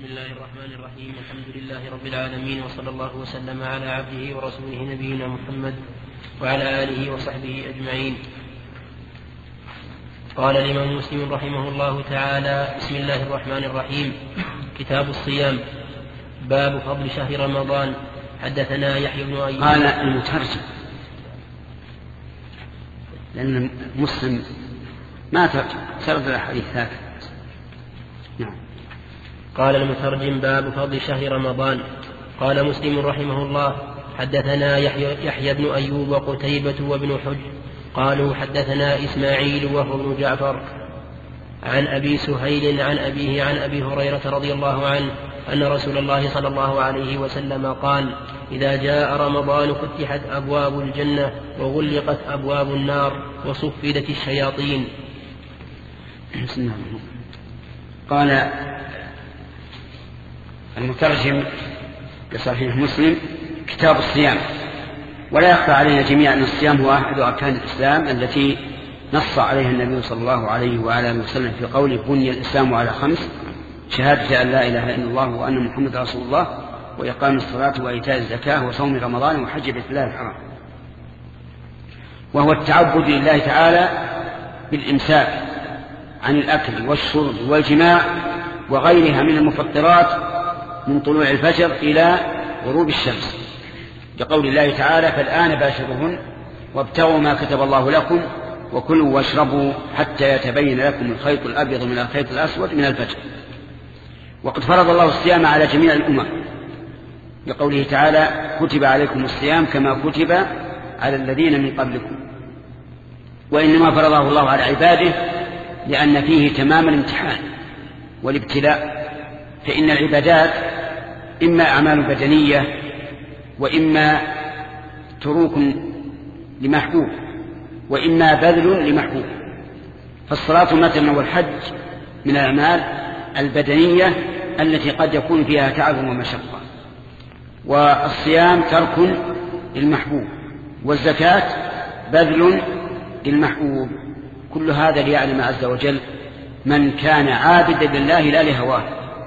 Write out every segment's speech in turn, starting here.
بسم الله الرحمن الرحيم. الحمد لله رب العالمين، وصلى الله وسلم على عبده ورسوله نبينا محمد وعلى آله وصحبه أجمعين. قال الإمام مسلم رحمه الله تعالى: بسم الله الرحمن الرحيم. كتاب الصيام. باب فضل شهر رمضان. حدثنا يحيى بن أيوب. قال المترجم لأن مسلم ما ترجم الحديث هذا. نعم. قال المترجم: باب فضل شهر رمضان. قال مسلم رحمه الله: حدثنا يحيى بن أيوب وقتيبة وابن حجر قالوا حدثنا إسماعيل وهو ابن جعفر عن أبي سهيل عن أبيه عن أبي هريرة رضي الله عنه أن رسول الله صلى الله عليه وسلم قال: إذا جاء رمضان فتحت أبواب الجنة وغلقت أبواب النار وصفدت الشياطين. قال المترجم لصحيح مسلم: كتاب الصيام. ولا يخفى علينا جميعا أن الصيام هو أحد أركان الإسلام التي نص عليها النبي صلى الله عليه وآله وسلم في قوله: بني الإسلام على 5: شهادة أن لا إله إلا الله وأن محمد رسول الله، وإقام الصلاة وإيتاء الزكاة وصوم رمضان وحج بيت الله الحرام. وهو التعبد لله تعالى بالإمساك عن الأكل والشرب والجماع وغيرها من المفطرات من طلوع الفجر إلى غروب الشمس، لقول الله تعالى: فالآن باشرهن وابتغوا ما كتب الله لكم وكلوا واشربوا حتى يتبين لكم الخيط الأبيض من الخيط الأسود من الفجر. وقد فرض الله الصيام على جميع الأمم، لقوله تعالى: كتب عليكم الصيام كما كتب على الذين من قبلكم. وإنما فرضه الله على عباده لأن فيه تمام الامتحان والابتلاء، فإن العبادات إما أعمال بدنية وإما تروك لمحبوب وإما بذل لمحبوب. فالصلاة مثلا والحج من الأعمال البدنية التي قد يكون فيها تعب ومشقة، والصيام ترك للمحبوب، والزكاة بذل للمحبوب. كل هذا ليعلم عز وجل من كان عابدا لله لا لهواه،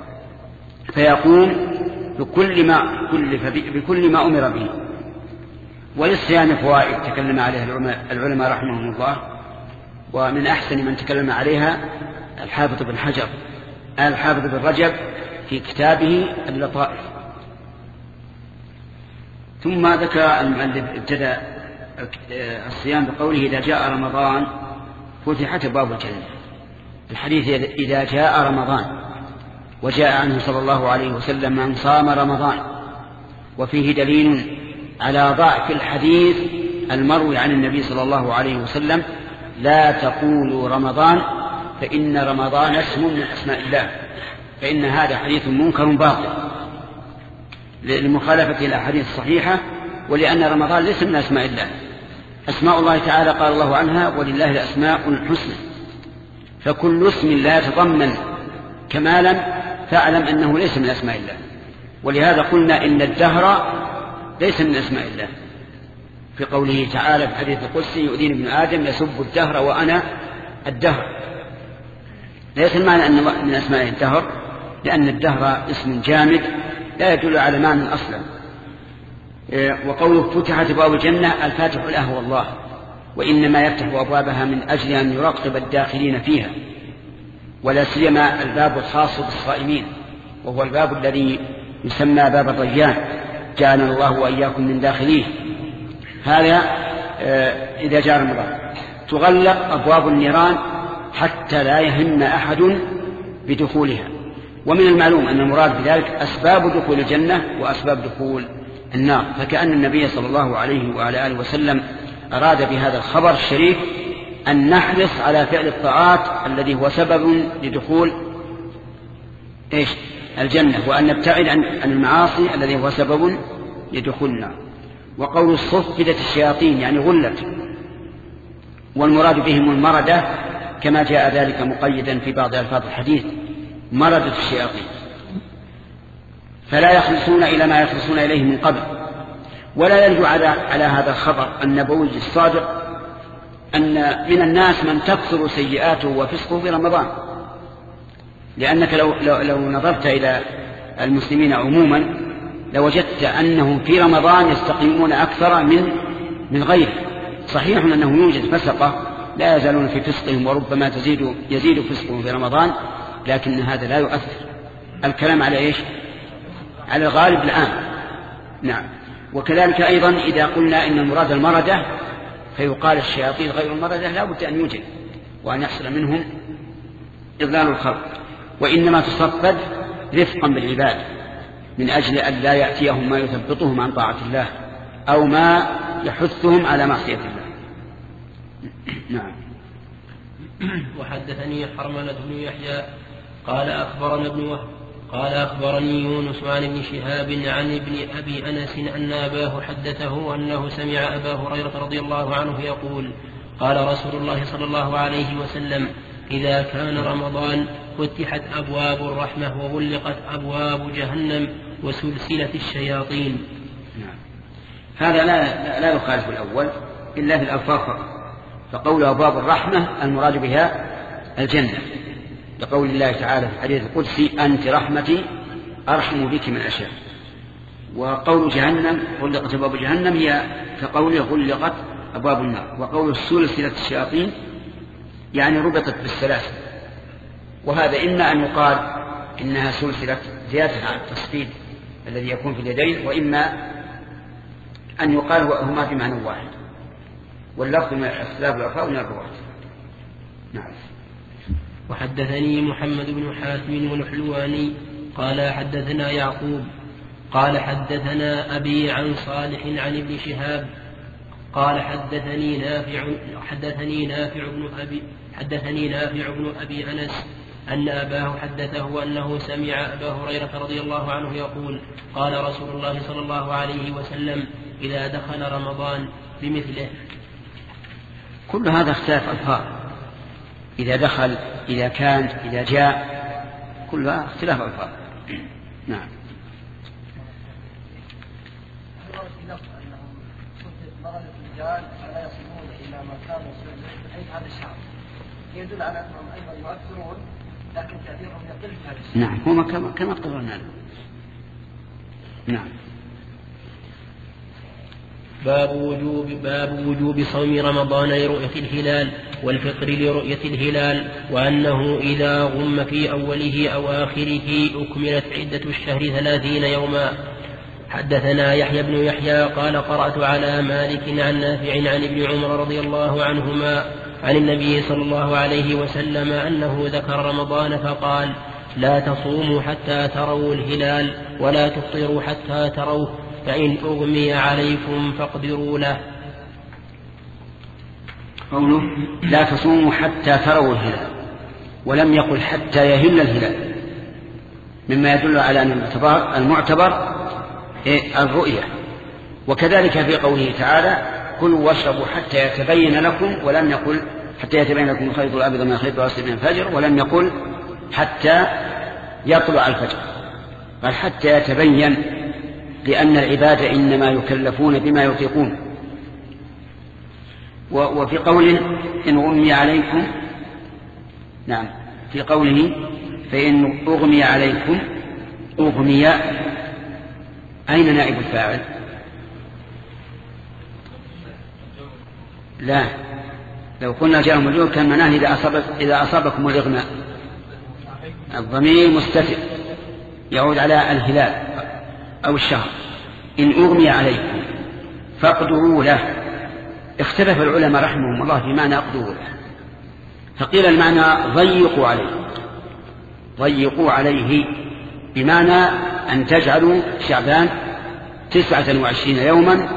فيقوم بكل ما كلف بكل ما أمر به. وللصيام فوائد تكلم عليها العلماء رحمهم الله، ومن أحسن من تكلم عليها الحافظ بن رجب في كتابه اللطائف. ثم ذكر المؤلف ابتدأ الصيام بقوله: إذا جاء رمضان فتحت أبواب الجنة. الحديث إذا جاء رمضان، وجاء عنه صلى الله عليه وسلم: من صام رمضان. وفيه دليل على ضعف الحديث المروي عن النبي صلى الله عليه وسلم: لا تقولوا رمضان فإن رمضان اسم من أسماء الله، فإن هذا حديث منكر باطل لمخالفة الأحاديث الصحيحة، ولأن رمضان ليس من أسماء الله. أسماء الله تعالى قال الله عنها: ولله الأسماء الحسنى. فكل اسم لا يتضمن كمالا فاعلم أنه ليس من أسماء الله. ولهذا قلنا إن الدهر ليس من أسماء الله، في قوله تعالى في الحديث القدسي: يؤذيني ابن آدم يسب الدهر وأنا الدهر. ليس المعنى أن من أسماء الدهر، لأن الدهر اسم جامد لا يدل على معنى أصلا. وقوله فتحت أبواب الجنة، الفاتح له هو الله، وإنما يفتح أبوابها من أجل أن يراقب الداخلين فيها، ولا سيما الباب الخاص بالصائمين، وهو الباب الذي يسمى باب الريان، جعلنا الله وإياكم من داخليه. هذا إذا جاء رمضان. تغلق أبواب النيران حتى لا يهم أحد بدخولها. ومن المعلوم أن المراد بذلك أسباب دخول الجنة وأسباب دخول النار. فكأن النبي صلى الله عليه وعلى آله وسلم أراد بهذا الخبر الشريف أن نحرص على فعل الطاعات الذي هو سبب لدخول الجنة، وأن نبتعد عن المعاصي الذي هو سبب لدخول النار. وقول الصفدت الشياطين يعني غلت، والمراد بهم المردة كما جاء ذلك مقيدا في بعض ألفاظ الحديث: مردة الشياطين، فلا يخلصون إلى ما يخلصون إليه من قبل. ولا يرجو على هذا الخبر النبوي الصادق أن من الناس من تكثر سيئاته وفسقه في رمضان، لأنك لو نظرت إلى المسلمين عموما لوجدت أنهم في رمضان يستقيمون أكثر من غيره. صحيح أنه يوجد فسقة لا يزالون في فسقهم وربما يزيد فسقهم في رمضان، لكن هذا لا يؤثر. الكلام على إيش؟ على الغالب العام. نعم. وكذلك أيضا إذا قلنا إن المراد المردة فيقال الشياطين غير المردة لا بد أن يوجد وأن يحصل منهم إضلال الخلق، وإنما تصفد رفقا بالعباد من أجل أن لا يأتيهم ما يثبطهم عن طاعة الله أو ما يحثهم على معصية الله. نعم. وحدثني حرملة بن يحيى قال أخبرنا ابن وهب قال أخبرني يونس عن ابن شهاب عن ابن أبي أنس أن أباه حدثه أنه سمع أبا هريرة رضي الله عنه يقول قال رسول الله صلى الله عليه وسلم إذا كان رمضان فتحت أبواب الرحمة وغلقت أبواب جهنم وسلسلة الشياطين. هذا لا يخالف الأول إلا في الألفاظ فقط. فقول أبواب الرحمة المراد بها الجنة، لقول الله تعالى في الحديث القدسي أنت رحمتي أرحم بك من أشياء. وقول جهنم غلقت أبواب جهنم هي كقوله غلقت أبواب النار. وقول سلسلة الشياطين يعني ربطت بالسلاسل، وهذا إما أن يقال إنها سلسلة زيادة عن التصفيد الذي يكون في اليدين، وإما أن يقال هما بمعنى واحد، واللفظ من اختلاف الألفاظ من الرواة. نعم. وحدثني محمد بن حاتم والحلواني قال حدثنا يعقوب قال حدثنا أبي عن صالح عن ابن شهاب قال حدثني نافع بن أبي أنس أن أباه حدثه أنه سمع أبا هريرة رضي الله عنه يقول قال رسول الله صلى الله عليه وسلم إذا دخل رمضان بمثله. كل هذا اختلاف ألفاظ، إذا دخل، إذا كان، إذا جاء، كلها اختلاف ألفاظ. نعم. يدل على أنهم أيضا يؤثرون لكن تأثيرهم يقل في هذا. نعم، هما كما قررنا. نعم. باب وجوب صوم رمضان لرؤية الهلال والفطر لرؤية الهلال، وأنه إذا غم في أوله أو آخره أكملت عدة الشهر 30 يوما. حدثنا يحيى بن يحيى قال قرأت على مالك عن نافع عن ابن عمر رضي الله عنهما عن النبي صلى الله عليه وسلم أنه ذكر رمضان فقال لا تصوموا حتى تروا الهلال ولا تفطروا حتى تروه فإن أغمي عليكم فاقدروا له. قوله لا تصوموا حتى تروا الهلال ولم يقل حتى يهل الهلال، مما يدل على أن المعتبر الرؤية. وكذلك في قوله تعالى كلوا واشربوا حتى يتبين لكم، ولم يقل حتى يتبين لكم الخيط الأبيض من الخيط الأسود من الفجر، ولم يقل حتى يطلع الفجر، بل حتى يتبين، لأن العباد إنما يكلفون بما يطيقون. وفي قول إن أغمي عليكم، نعم، في قوله فإن أغمي عليكم، أغمي أين نائب الفاعل؟ لا، لو قلنا جاء مجرور كان معناه إذا أصابكم الإغماء. الضمير مستتر يعود على الهلال أو الشهر. إن أغمي عليكم فاقدروا له. اختلف العلماء رحمهم الله في معنى اقدروا له، فقيل المعنى ضيقوا عليه بمعنى أن تجعلوا شعبان 29 يوما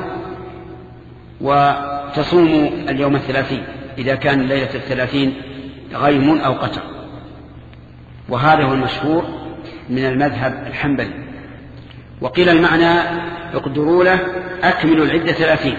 وتصوموا اليوم 30 إذا كان ليلة 30 غيم أو قتر. وهذا هو المشهور من المذهب الحنبلي. وقيل المعنى اقدروا له أكملوا العدة 30.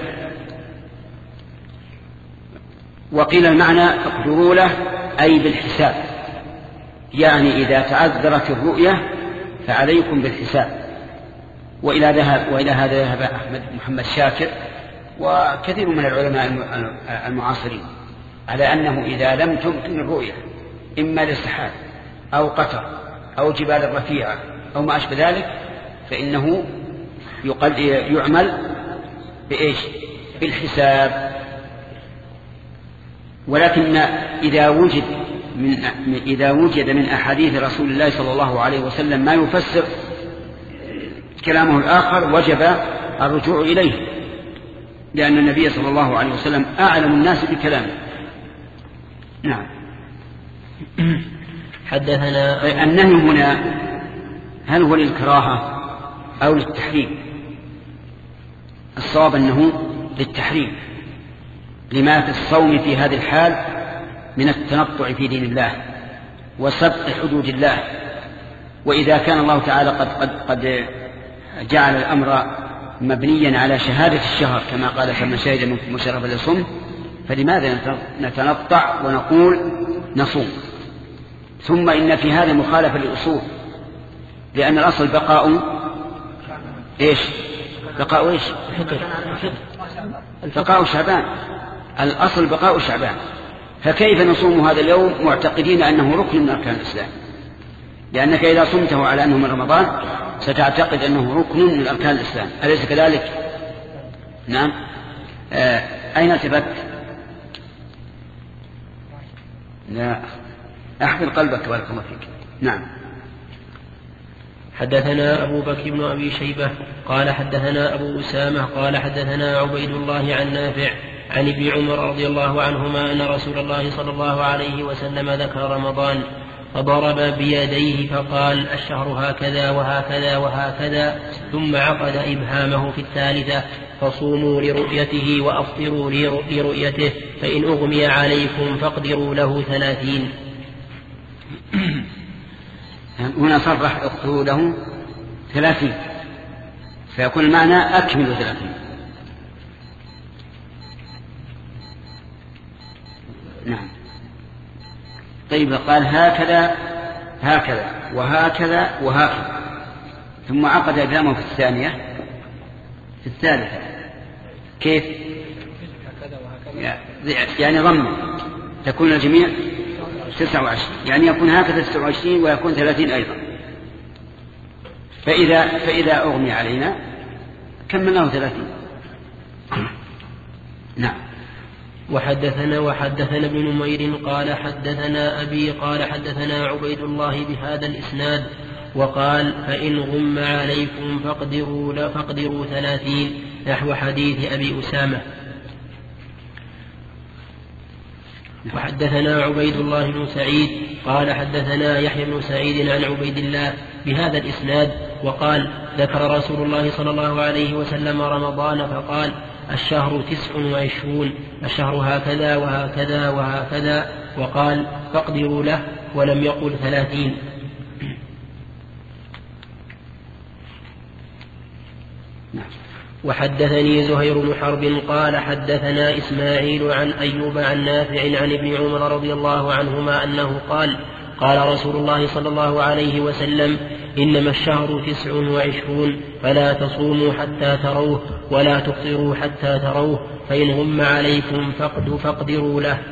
وقيل المعنى اقدروا له أي بالحساب، يعني إذا تعذرت الرؤية فعليكم بالحساب. وإلى هذا ذهب أحمد محمد شاكر وكثير من العلماء المعاصرين على أنه إذا لم تمكن الرؤية إما للسحاب أو قطر أو جبال رفيعة أو ما أشبه ذلك فإنه يعمل بإيش؟ بالحساب. ولكن إذا وجد من أحاديث رسول الله صلى الله عليه وسلم ما يفسر كلامه الآخر وجب الرجوع إليه، لأن النبي صلى الله عليه وسلم أعلم الناس بكلامه. نعم. حدثنا النهي هنا هل هو للكراهة أو للتحريم؟ الصواب أنه للتحريم، لما في الصوم في هذه الحال من التنطع في دين الله وسبق حدود الله. وإذا كان الله تعالى قد جعل الأمر مبنيا على شهادة الشهر كما قال فمن شهد منكم الشهر فليصم، فلماذا نتنطع ونقول نصوم؟ ثم إن في هذا مخالفة للأصول، لأن الأصل بقاء إيش؟ بقاء إيش؟ بقاء شعبان. الأصل بقاء شعبان، فكيف نصوم هذا اليوم معتقدين أنه ركن من أركان الإسلام؟ لأنك إذا صمته على أنه من رمضان ستعتقد أنه ركن من أركان الإسلام، أليس كذلك؟ نعم. أين ثبت؟ لا، أحفظ قلبك بارك الله فيك. نعم. حدثنا أبو بكر بن أبي شيبة قال حدثنا أبو أسامة قال حدثنا عبيد الله عن نافع عن ابن عمر رضي الله عنهما أن رسول الله صلى الله عليه وسلم ذكر رمضان فضرب بيديه فقال الشهر هكذا وهكذا وهكذا، ثم عقد إبهامه في الثالثة فصوموا لرؤيته وأفطروا لرؤيته، فإن أغمي عليكم فاقدروا له 30. هنا صرح اقتلوا له 30، فيكون المعنى أكملوا 30. نعم. طيب قال هكذا هكذا وهكذا وهكذا، ثم عقد إبهامه في الثانية في الثالثة. كيف؟ يعني ضم تكون الجميع 29، يعني يكون هكذا 29 ويكون 30 أيضا. فإذا أغمي علينا كملناه 30. نعم. وحدثنا ابن نمير قال حدثنا أبي قال حدثنا عبيد الله بهذا الإسناد وقال فإن غم عليكم فاقدروا 30 نحو حديث أبي أسامة. وحدثنا عبيد الله بن سعيد قال حدثنا يحيى بن سعيد عن عبيد الله بهذا الإسناد وقال ذكر رسول الله صلى الله عليه وسلم رمضان فقال الشهر 29، الشهر هكذا وهكذا وهكذا، وقال فاقدروا له ولم يقل 30. وحدثني زهير بن حرب قال حدثنا إسماعيل عن أيوب عن نافع عن ابن عمر رضي الله عنهما أنه قال قال رسول الله صلى الله عليه وسلم إنما الشهر 29 فلا تصوموا حتى تروه ولا تفطروا حتى تروه، فإن غم عليكم فاقدروا له.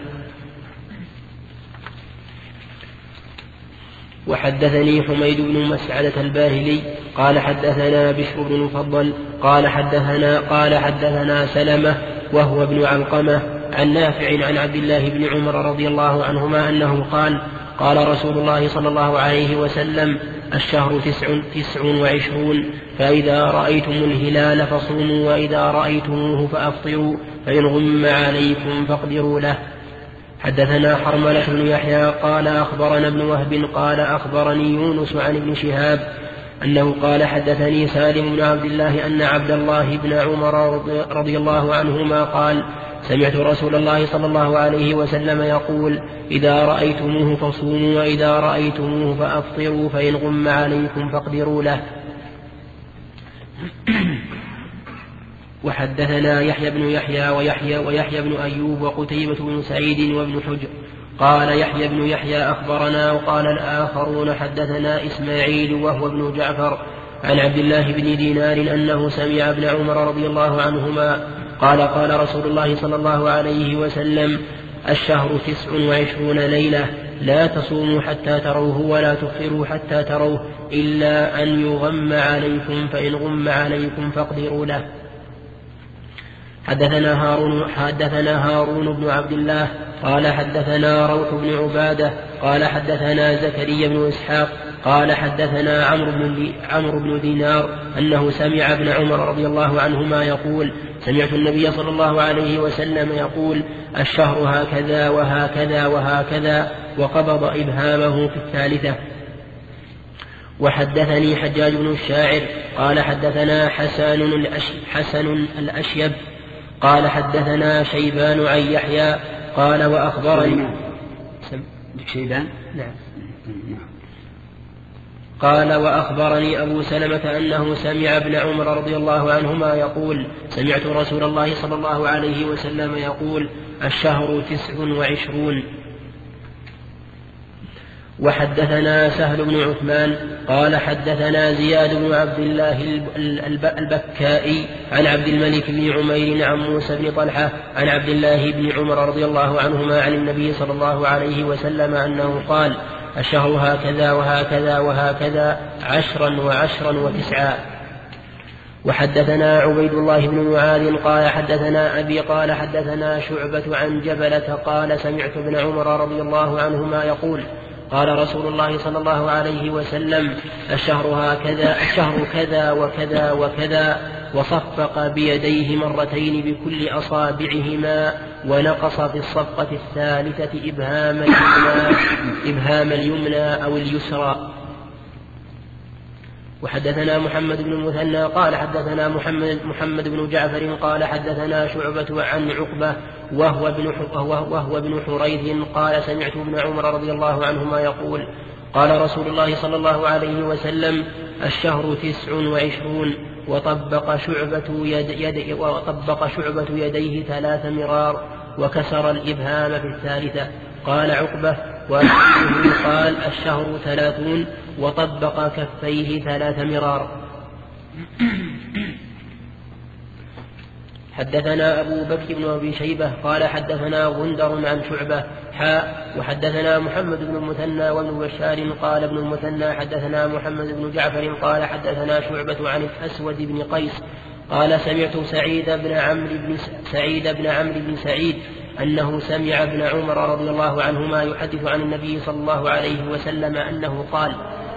وحدثني حميد بن مسعدة الباهلي قال حدثنا بشر بن المفضل قال حدثنا سلمة وهو ابن علقمة عن نافع عن عبد الله بن عمر رضي الله عنهما أنه قال رسول الله صلى الله عليه وسلم الشهر 29 فإذا رأيتم الهلال فصوموا وإذا رأيتموه فأفطروا، فإن غم عليكم فاقدروا له. حدثنا حرملة بن يحيى قال أخبرنا ابن وهب قال أخبرني يونس عن ابن شهاب أنه قال حدثني سالم بن عبد الله أن عبد الله بن عمر رضي الله عنهما قال سمعت رسول الله صلى الله عليه وسلم يقول إذا رأيتموه فصوموا وإذا رأيتموه فأفطروا، فإن غم عليكم فاقدروا له. وحدثنا يحيى بن يحيى ويحيى بن أيوب وقتيبة بن سعيد وابن حجر قال يحيى بن يحيى أخبرنا، وقال الآخرون حدثنا إسماعيل وهو ابن جعفر عن عبد الله بن دينار أنه سمع ابن عمر رضي الله عنهما قال رسول الله صلى الله عليه وسلم الشهر 29 ليلة لا تصوموا حتى تروه ولا تفطروا حتى تروه إلا أن يغم عليكم فإن غم عليكم فاقدروا له. حدثنا هارون بن عبد الله قال حدثنا روح بن عبادة قال حدثنا زكريا بن إسحاق قال حدثنا عمرو بن دينار أنه سمع ابن عمر رضي الله عنهما يقول سمعت النبي صلى الله عليه وسلم يقول الشهر هكذا وهكذا وهكذا وقبض إبهامه في الثالثة. وحدثني حجاج بن الشاعر قال حدثنا حسن الأشيب قال حدثنا شيبان عن يحيى قال وأخبرني شيبان نعم قال وأخبرني أبو سلمة أنه سمع ابن عمر رضي الله عنهما يقول سمعت رسول الله صلى الله عليه وسلم يقول الشهر 29. وحدثنا سهل بن عثمان قال حدثنا زياد بن عبد الله البكائي عن عبد الملك بن عمير عن موسى بن طلحة عن عبد الله بن عمر رضي الله عنهما عن النبي صلى الله عليه وسلم أنه قال الشهر هكذا وهكذا وهكذا 10 و10 و9. وحدثنا عبيد الله بن معاذ قال حدثنا أبي قال حدثنا شعبة عن جبلة قال سمعت ابن عمر رضي الله عنهما يقول قال رسول الله صلى الله عليه وسلم الشهر كذا وكذا وكذا وصفق بيديه مرتين بكل أصابعهما ونقص في الصفقة الثالثة إبهام اليمنى أو اليسرى. وحدثنا محمد بن المثنى قال حدثنا محمد بن جعفر قال حدثنا شعبة عن عقبة وهو بن حريث قال سمعت ابن عمر رضي الله عنهما يقول قال رسول الله صلى الله عليه وسلم الشهر 29 وطبق شعبة يديه 3 مرار وكسر الإبهام في الثالثة. قال عقبة وأخيه قال الشهر 30 وطبق كفيه 3 مرار. حدثنا أبو بكر بن أبي شيبة قال حدثنا غندر عن شعبة وحدثنا محمد بن المثنى وابن بشار قال ابن المثنى حدثنا محمد بن جعفر قال حدثنا شعبة عن الأسود بن قيس قال سمعت سعيد بن عمرو بن سعيد أنه سمع ابن عمر رضي الله عنهما يحدث عن النبي صلى الله عليه وسلم أنه قال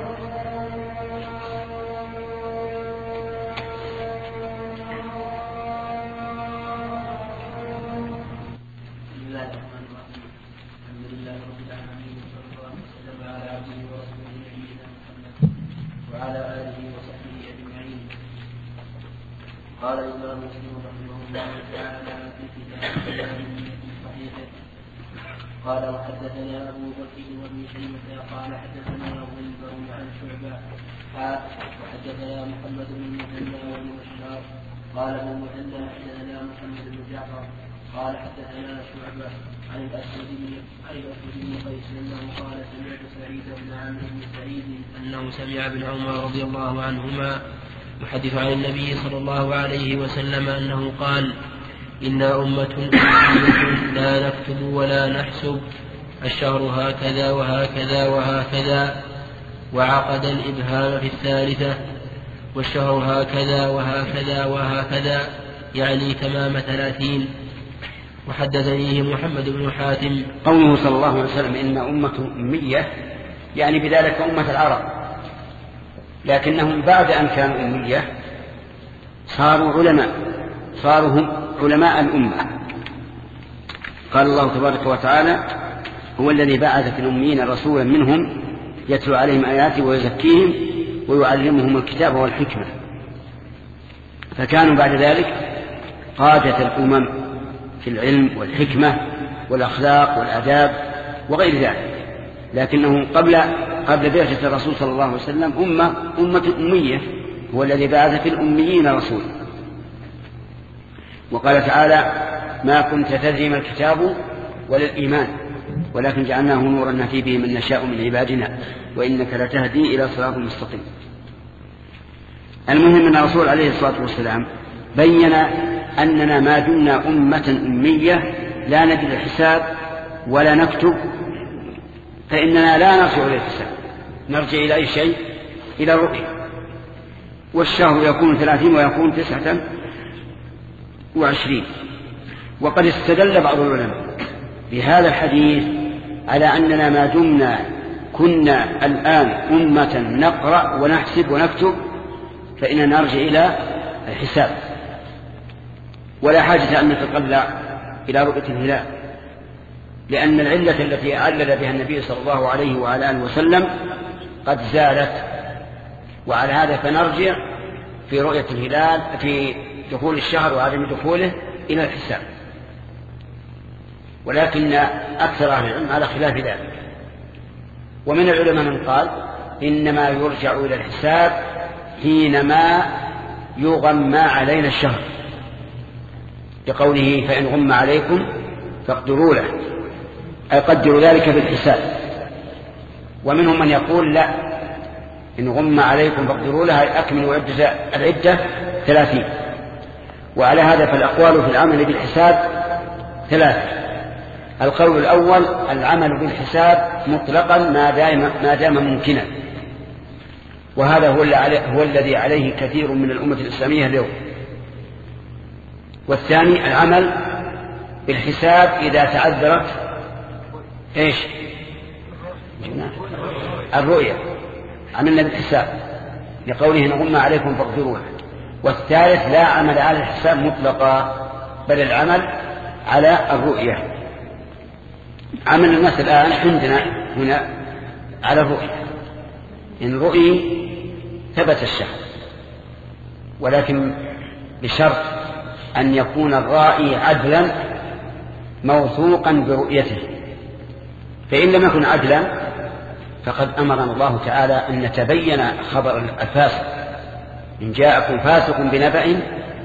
قال الإمام مسلم رحمه الله تعالى في كتابه صحيحه قال وحدثنا أبو بكر بن شيبة قال حدثنا غندر عن شعبة وحدثنا محمد بن المثنى وابن بشار قال ابن المثنى حدثنا محمد بن جعفر قال حدثنا شعبة عن الأسود بن قيس أنه قال سمعت سعيد بن عمرو بن سعيد أنه سمع ابن عمر رضي الله عنهما يحدث عن النبي صلى الله عليه وسلم أنه قال إنا أمة لا نكتب ولا نحسب الشهر هكذا وهكذا وهكذا وعقد الإبهام في الثالثة والشهر هكذا وهكذا وهكذا يعني تمام 30. وحدثنيه محمد بن حاتم قوله صلى الله عليه وسلم إن أمة أمية يعني بذلك أمة العرب، لكنهم بعد أن كانوا أمية صاروا هم علماء الأمة. قال الله تبارك وتعالى هو الذي بعث في الأميين رسولا منهم يتلو عليهم آياته ويزكيهم ويعلمهم الكتاب والحكمة، فكانوا بعد ذلك قادة الأمم في العلم والحكمة والأخلاق والآداب وغير ذلك. لكنهم قبل بعثة الرسول صلى الله عليه وسلم أمة أمية، هو الذي بعث في الأميين رسولا. وقال تعالى ما كنت تدري ما الكتاب ولا الإيمان ولكن جعلناه نورا نهدي به من نشاء من عبادنا وإنك لتهدي إلى صراط مستقيم. المهم أن الرسول عليه الصلاة والسلام بين أننا ما دمنا أمة أمية لا ندري الحساب ولا نكتب فإننا لا نرجع إلى الحساب، نرجع إلى أي شيء؟ إلى الرؤية. والشهر يكون 30 ويكون 29. وقد استدل بعض العلماء بهذا الحديث على أننا ما دمنا كنا الآن أمة نقرأ ونحسب ونكتب فإننا نرجع إلى الحساب، ولا حاجة أن نتطلع إلى رؤية الهلال، لأن العلة التي علل بها النبي صلى الله عليه وعلى آله وسلم قد زالت. وعلى هذا فنرجع في رؤية الهلال في دخول الشهر وعدم دخوله إلى الحساب. ولكن أكثر أهل العلم على خلاف ذلك. ومن العلماء من قال إنما يرجع إلى الحساب حينما يغمى علينا الشهر، لقوله فإن غم عليكم فاقدروا له، أي قدروا ذلك بالحساب. ومنهم من يقول لا، إن غم عليكم فاقدروا له أي أكملوا العدة 30. وعلى هذا فالأقوال في العمل بالحساب 3. القول الأول العمل بالحساب مطلقا ما دام ممكنا، وهذا هو الذي عليه كثير من الأمة الإسلامية اليوم. والثاني العمل بالحساب إذا تعذرت الرؤية، عملنا بالحساب لقوله نغم عليكم فاقدروا. والثالث لا عمل على الحساب مطلقا، بل العمل على الرؤية. عمل الناس الآن عندنا هنا على الرؤية، إن رؤي ثبت الشهر، ولكن بشرط أن يكون الرائي عدلا موثوقا برؤيته. فإن لم يكن عدلا فقد أمرنا الله تعالى أن نتبين خبر الفاسق، إن جاءكم فاسق بنبأ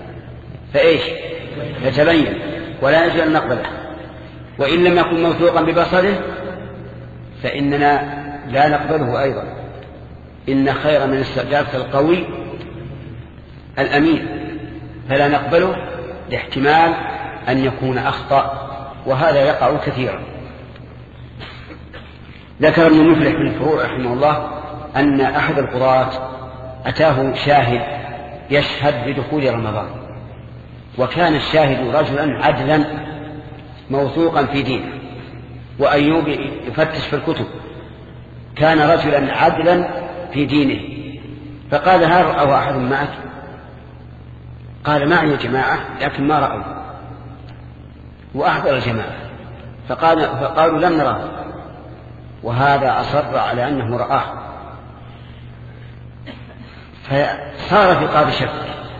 فتبين، ولا يجوز أن نقبله. وإن لم يكن موثوقا ببصره فإننا لا نقبله أيضا. إن خير من استئجارة القوي الأمين، فلا نقبله لاحتمال أن يكون أخطأ، وهذا يقع كثيرا. ذكر ابن مفلح بن الفروع رحمه الله أن أحد القضاة أتاه شاهد يشهد بدخول رمضان، وكان الشاهد رجلا عدلا موثوقا في دينه. وأيوب يفتش في الكتب، كان رجلا عدلا في دينه. فقال هل رأوا أحد معك؟ قال معي جماعة لكن ما رأوا، وأحضر الجماعة فقالوا لم نراه، وهذا أصر على أنه رآه. فصار في قاضي شك،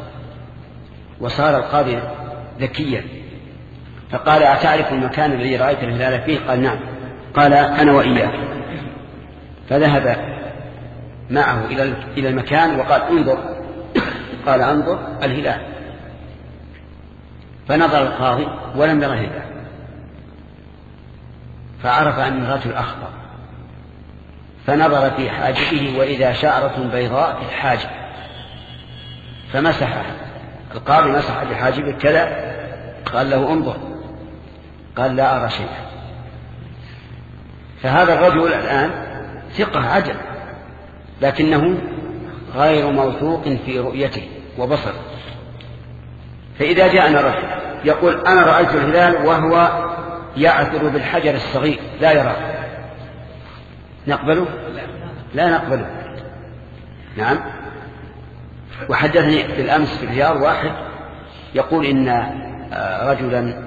وصار القاضي ذكيا، فقال أتعرف المكان الذي رأيت الهلال فيه؟ قال نعم. قال أنا وإياك. فذهب معه إلى المكان وقال انظر. قال انظر الهلال. فنظر القاضي ولم ير الهلال، فعرف أن الرجل أخطأ، فنظر في حاجبه وإذا شعرة بيضاء في الحاجب، فمسحها. القاضي مسح بحاجبه كذا، قال له انظر، قال لا أرى شيئا. فهذا الرجل الآن ثقة عدل، لكنه غير موثوق في رؤيته وبصره. فإذا جاءنا رجل يقول أنا رأيت الهلال وهو يعثر بالحجر الصغير لا يراه، نقبله؟ لا نقبله. نعم. وحدثني بالأمس في الرياض واحد يقول إن رجلا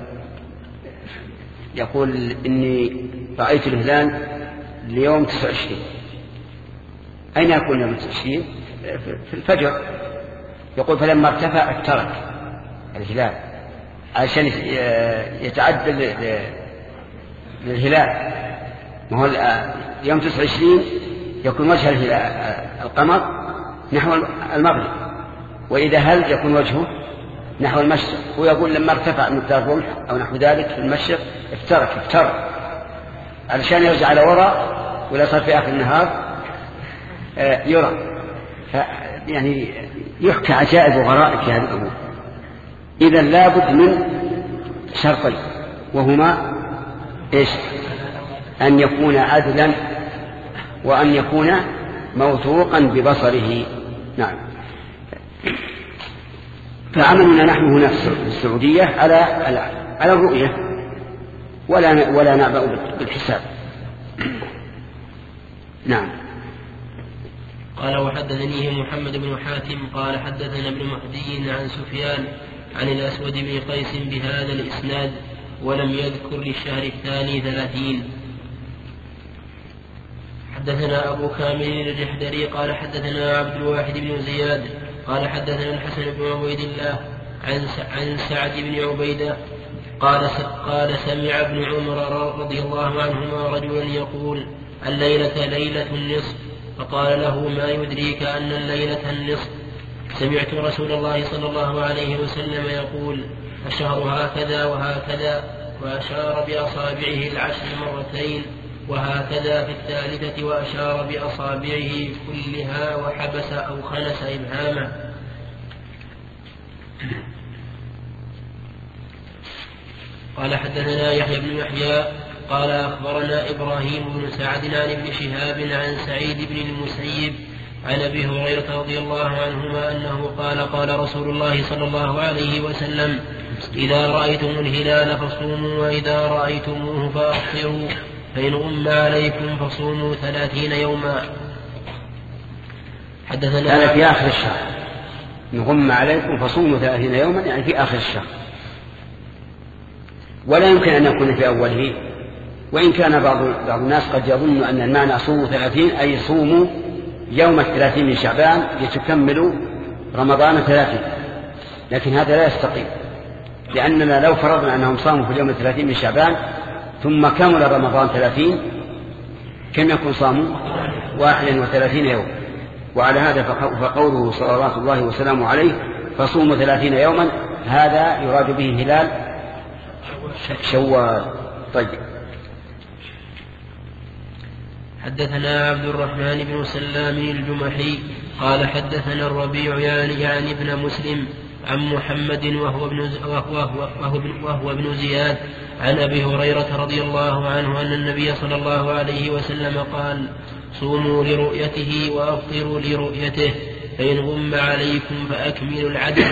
يقول إني رأيت الهلال ليوم 29. أين يكون يوم 29؟ في الفجر. يقول فلما ارتفع افترك الهلال عشان يتعدل للهلال. ما هو يوم 29 يكون وجه القمر نحو المغرب، وإذا هل يكون وجهه نحو المشرق. ويقول لما ارتفع مقدار الرمح أو نحو ذلك في المشرق افترك علشان يرجع على وراء، ولا صار في آخر النهار يرى. يعني يحكى عجائب وغرائب في هذه الأمور. إذا لابد من شرطين، وهما أن يكون عدلا وأن يكون موثوقا ببصره. نعم. فعملنا نحن هنا في السعودية على الرؤية، ولا نعبأ بالحساب. نعم. قال وحدثنيه محمد بن حاتم قال حدثنا ابن مهدي عن سفيان عن الأسود بن قيس بهذا الإسناد ولم يذكر للشهر الثاني 30. حدثنا أبو كامل الجحدري قال حدثنا عبد الواحد بن زياد قال حدثنا الحسن بن عبيد الله عن سعد بن عبيدة قال سمع ابن عمر رضي الله عنهما رجلا يقول الليلة ليلة النصف، فقال له ما يدريك أن الليلة النصف؟ سمعت رسول الله صلى الله عليه وسلم يقول الشهر هكذا وهكذا، وأشار بأصابعه العشر مرتين، وهكذا في الثالثة وأشار بأصابعه كلها وحبس أو خنس إبهامه. قال حدثنا يحيى بن يحيى قال أخبرنا إبراهيم بن سعد عن ابن شهاب عن سعيد بن المسيب عن أبي هريرة رضي الله عنهما أنه قال رسول الله صلى الله عليه وسلم إذا رأيتم الهلال فصوموا، وإذا رأيتموه فأفطروا، فإن غم عليكم فصوموا 30 يوما. حدثنا هذا في آخر الشهر، إن غم عليكم فصوموا 30 يوما، يعني في آخر الشهر، ولا يمكن أن يكون في أوله، وإن كان بعض الناس قد يظن أن المعنى صوموا 30 أي صوموا يوم 30 من شعبان لتكملوا رمضان 30، لكن هذا لا يستقيم، لأننا لو فرضنا أنهم صاموا في اليوم 30 من شعبان ثم كمل رمضان 30 كم يكون صاموا 31 يوم. وعلى هذا فقوله صلوات الله وسلامه عليه فصوموا 30 يوما هذا يراد به هلال شوال. طيب. حدثنا عبد الرحمن بن سلام الجمحي قال حدثنا الربيع يعني ابن مسلم عن محمد وهو ابن زياد عن أبي هريرة رضي الله عنه أن النبي صلى الله عليه وسلم قال صوموا لرؤيته وأفطروا لرؤيته، فإن غم عليكم فأكملوا العدد.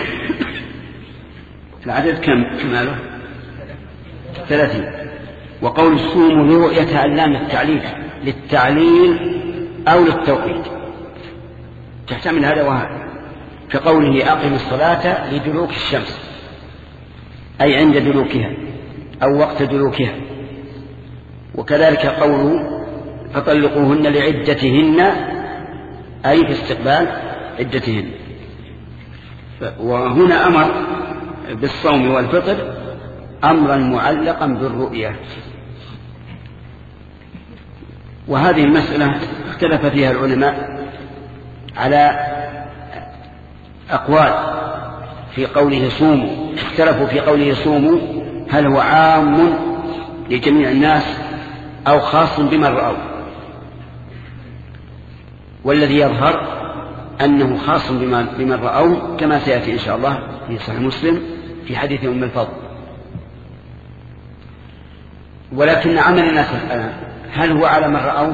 العدد كم ماله؟ 30. وقول صوموا لرؤيته اللام للتعليل أو للتوقيت، تحتمل هذا وهذا، كقوله أقم الصلاة لدلوك الشمس أي عند دلوكها أو وقت دلوكها، وكذلك قوله فطلقوهن لعدتهن أي في استقبال عدتهن. وهنا أمر بالصوم والفطر أمرا معلقا بالرؤية. وهذه المسألة اختلف فيها العلماء على أقوال في قوله صوموا. اختلفوا في قوله صوموا هل هو عام لجميع الناس أو خاص بمن رأوا، والذي يظهر أنه خاص بمن رأوا كما سيأتي إن شاء الله في صحيح مسلم في حديث أم الفضل. ولكن عمل الناس الآن هل هو على من رأوا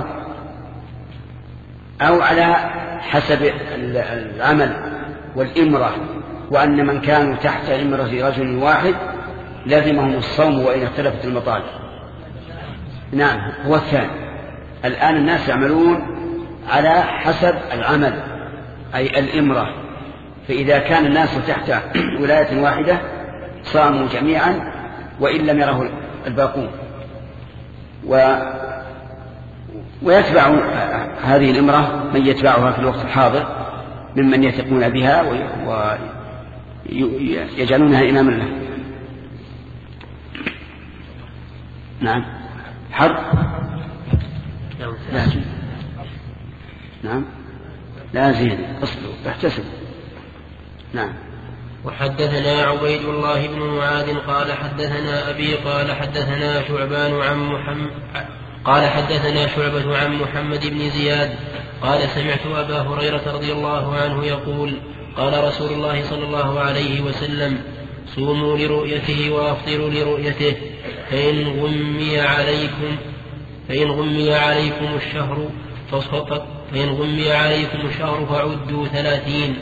أو على حسب العمل والإمرة، وأن من كانوا تحت إمرة رجل واحد لازمهم الصوم وإن اختلفت المطالب. نعم هو الثاني. الآن الناس يعملون على حسب العمل أي الإمرة، فإذا كان الناس تحت ولاية واحدة صاموا جميعا وإن لم يره الباقون، ويتبع هذه الإمرة من يتبعها في الوقت الحاضر ممن يثقون بها ويجعلونها إماما له. نعم حرب لازم. نعم لازم اصبروا احتسبوا. نعم. وحدثنا عبيد الله بن معاذ قال حدثنا أبي قال حدثنا شعبة عن محمد بن زياد قال سمعت أبا هريرة رضي الله عنه يقول قال رسول الله صلى الله عليه وسلم صوموا لرؤيته وأفطروا لرؤيته، فإن غمي عليكم الشهر فإن غمي عليكم الشهر فعدوا 30.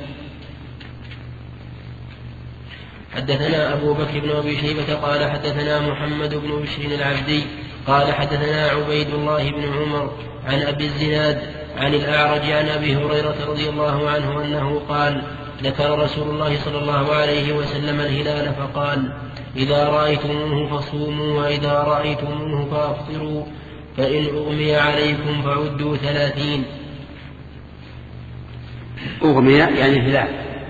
حدثنا أبو بكر بن أبي شيبة قال حدثنا محمد بن بشر العبدي قال حدثنا عبيد الله بن عمر عن أبي الزناد عن الأعرج عن أبي هريرة رضي الله عنه أنه قال ذكر رسول الله صلى الله عليه وسلم الهلال فقال إذا رأيتموه فصوموا وإذا رأيتموه فأفطروا فإن أغمي عليكم فعدوا 30. أغمي يعني الهلال.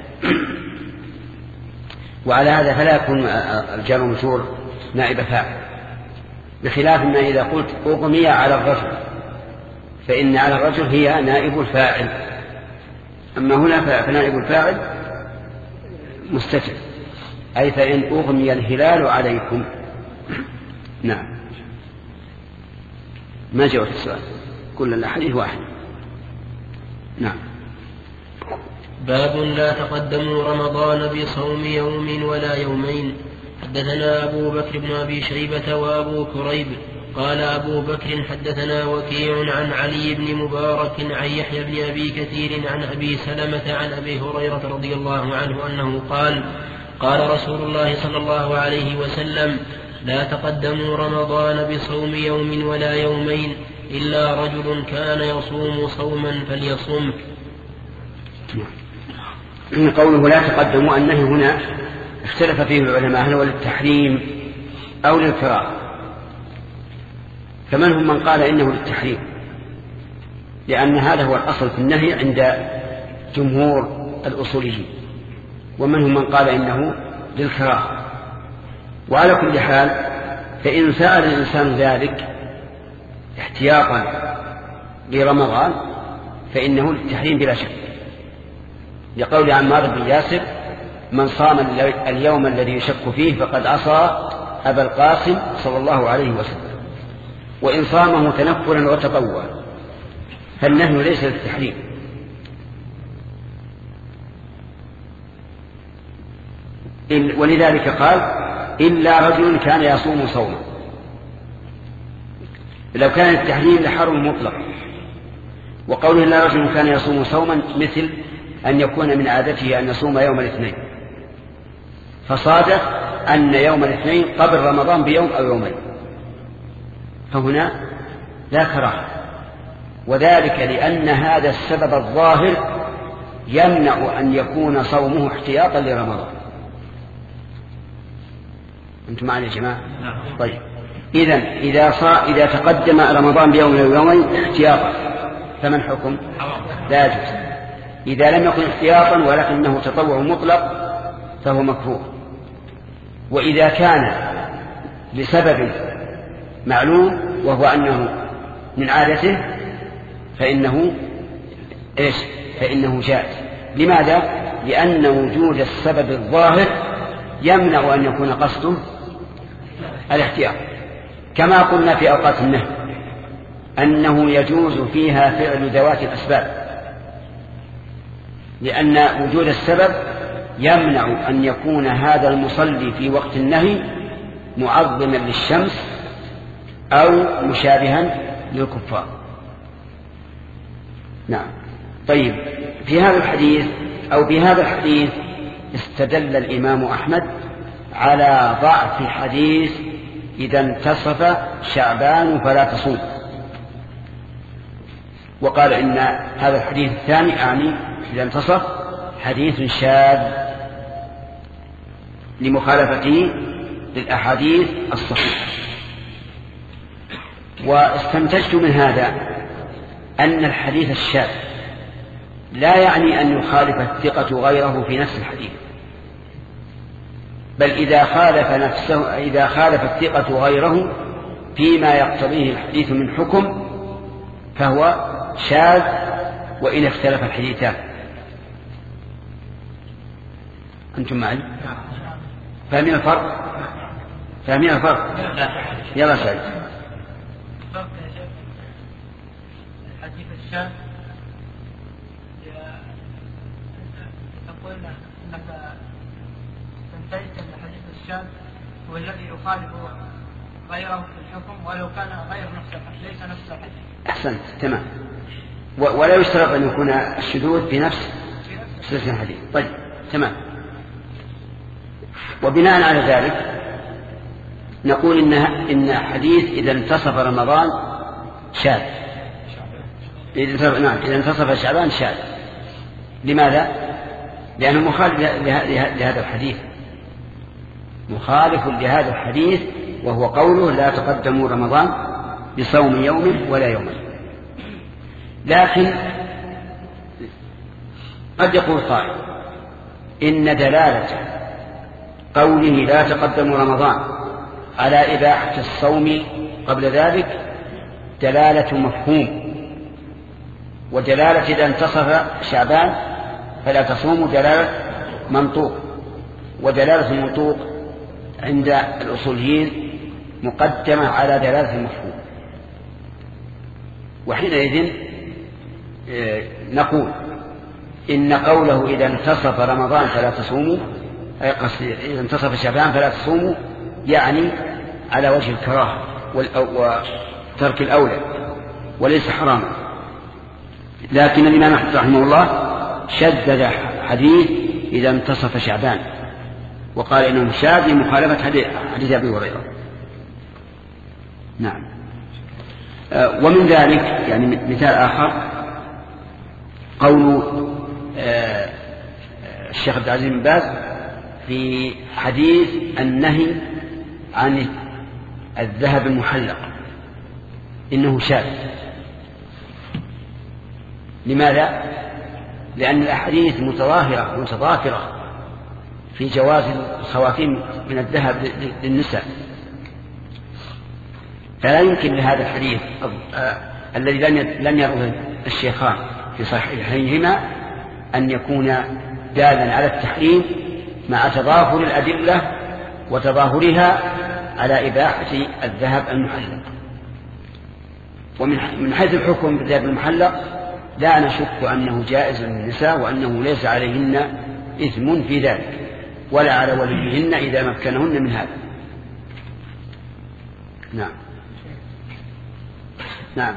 وعلى هذا فلا يكون الجار والمجرور نائب فاعل، بخلاف ما إذا قلت أغمي على الرجل فإن على الرجل هي نائب الفاعل، أما هنا فنائب الفاعل مستتر، أي فإن أغمي الهلال عليكم. نعم، ما جاء في السؤال، كل الأحاديث واحد. نعم. باب لا تقدموا رمضان بصوم يوم ولا يومين. حدثنا أبو بكر بن أبي شيبة وأبو كريب قال أبو بكر حدثنا وكيع عن علي بن مبارك عن يحيى بن أبي كثير عن أبي سلمة عن أبي هريرة رضي الله عنه أنه قال قال رسول الله صلى الله عليه وسلم لا تقدموا رمضان بصوم يوم ولا يومين إلا رجل كان يصوم صوما فليصمه. قوله لا تقدموا النهي هنا اختلف فيه العلماء هل هو للتحريم أو للكراهة، فمنهم من قال إنه للتحريم لأن هذا هو الأصل في النهي عند جمهور الأصوليين، ومنهم من قال إنه للكراهة. وعلى كل حال فإن سأل الإنسان ذلك احتياطا لرمضان فإنه للتحريم بلا شك، لقول عمار بن ياسر من صام اليوم الذي يشك فيه فقد عصى أبا القاسم صلى الله عليه وسلم، وإن صامه تنفلا وتطوعا فالنهي ليس للتحريم. ولذلك قال إلا رجل كان يصوم صوما، لو كان التحريم لحرم مطلق، وقوله إلا رجل كان يصوم صوما مثل أن يكون من عادته أن يصوم يوم الاثنين، فصادف أن يوم الاثنين قبل رمضان بيوم أو يومين، فهنا لا كراهة، وذلك لأن هذا السبب الظاهر يمنع أن يكون صومه احتياطا لرمضان. أنتم معنا يا جماعة؟ طيب، إذا تقدم رمضان بيوم أو يومين احتياطا فمن حكم؟ لا يجوز. إذا لم يكن احتياطا ولكنه تطوع مطلق فهو مكروه. وإذا كان لسبب معلوم وهو أنه من عادته فإنه جائز. لماذا؟ لأن وجود السبب الظاهر يمنع أن يكون قصده الاحتياط، كما قلنا في أوقات النهي أنه يجوز فيها فعل ذوات الأسباب، لأن وجود السبب يمنع أن يكون هذا المصلي في وقت النهي معظما للشمس أو مشابها للكفار. نعم. طيب، في هذا الحديث استدل الإمام أحمد على ضعف حديث إذا انتصف شعبان فلا تصوم، وقال إن هذا الحديث الثاني إذا انتصف حديث شاذ لمخالفته للأحاديث الصحيحة. واستنتجت من هذا أن الحديث الشاذ لا يعني أن يخالف الثقة غيره في نفس الحديث، بل إذا خالف الثقة غيره فيما يقتضيه الحديث من حكم فهو شاذ وإن اختلف الحديثان. أنتم معي؟ فاهمين الفرق؟ يلا سعيد. الحديث الشاذ تقول أنك استنتجت أن الحديث الشاذ هو الذي يخالف غيره في الحكم ولو كان غير نفس الحديث ليس نفس الحديث. أحسنت تمام. ولا يشترط أن يكون الشذوذ في نفس سلسلة الحديث. طيب تمام. وبناء على ذلك نقول إن حديث إذا انتصف رمضان شاذ. إذا انتصف شعبان شاذ. لماذا؟ لأنه مخالف لهذا الحديث، مخالف لهذا الحديث، وهو قوله لا تقدموا رمضان بصوم يوم ولا يومين. لكن قد يقول قائل إن دلالة قوله لا تقدموا رمضان على إباحة الصوم قبل ذلك دلالة مفهوم، ودلالة إذا انتصف شعبان فلا تصوموا دلالة منطوق، ودلالة المنطوق عند الأصوليين مقدمة على دلالة المفهوم. وحينئذ نقول إن قوله إذا انتصف رمضان فلا تصوموا، أي قصد إذا انتصف شعبان فلا تصوموا، يعني على وجه الكراهة وترك الأولى وليس حراما. لكن الإمام أحمد رحمه الله شدد حديث إذا انتصف شعبان وقال إنه شاذ لمخالفة حديث أبي هريرة. نعم. ومن ذلك يعني مثال آخر قول الشيخ عبد العزيز بن باز في حديث النهي عن الذهب المحلق إنه شاذ. لماذا؟ لأن الأحاديث متظاهرة متضافرة في جواز الخواتيم من الذهب للنساء، فلا يمكن لهذا الحديث الذي لم يروه الشيخان في صحيحيهما أن يكون دالا على التحريم مع تضافر الأدلة وتظاهرها على إباحة الذهب المحلق. ومن حيث الحكم بالذهب المحلق لا نشك أنه جائز للنساء وأنه ليس عليهن إثم في ذلك ولا على وليهن إذا مكنهن من هذا. نعم. نعم.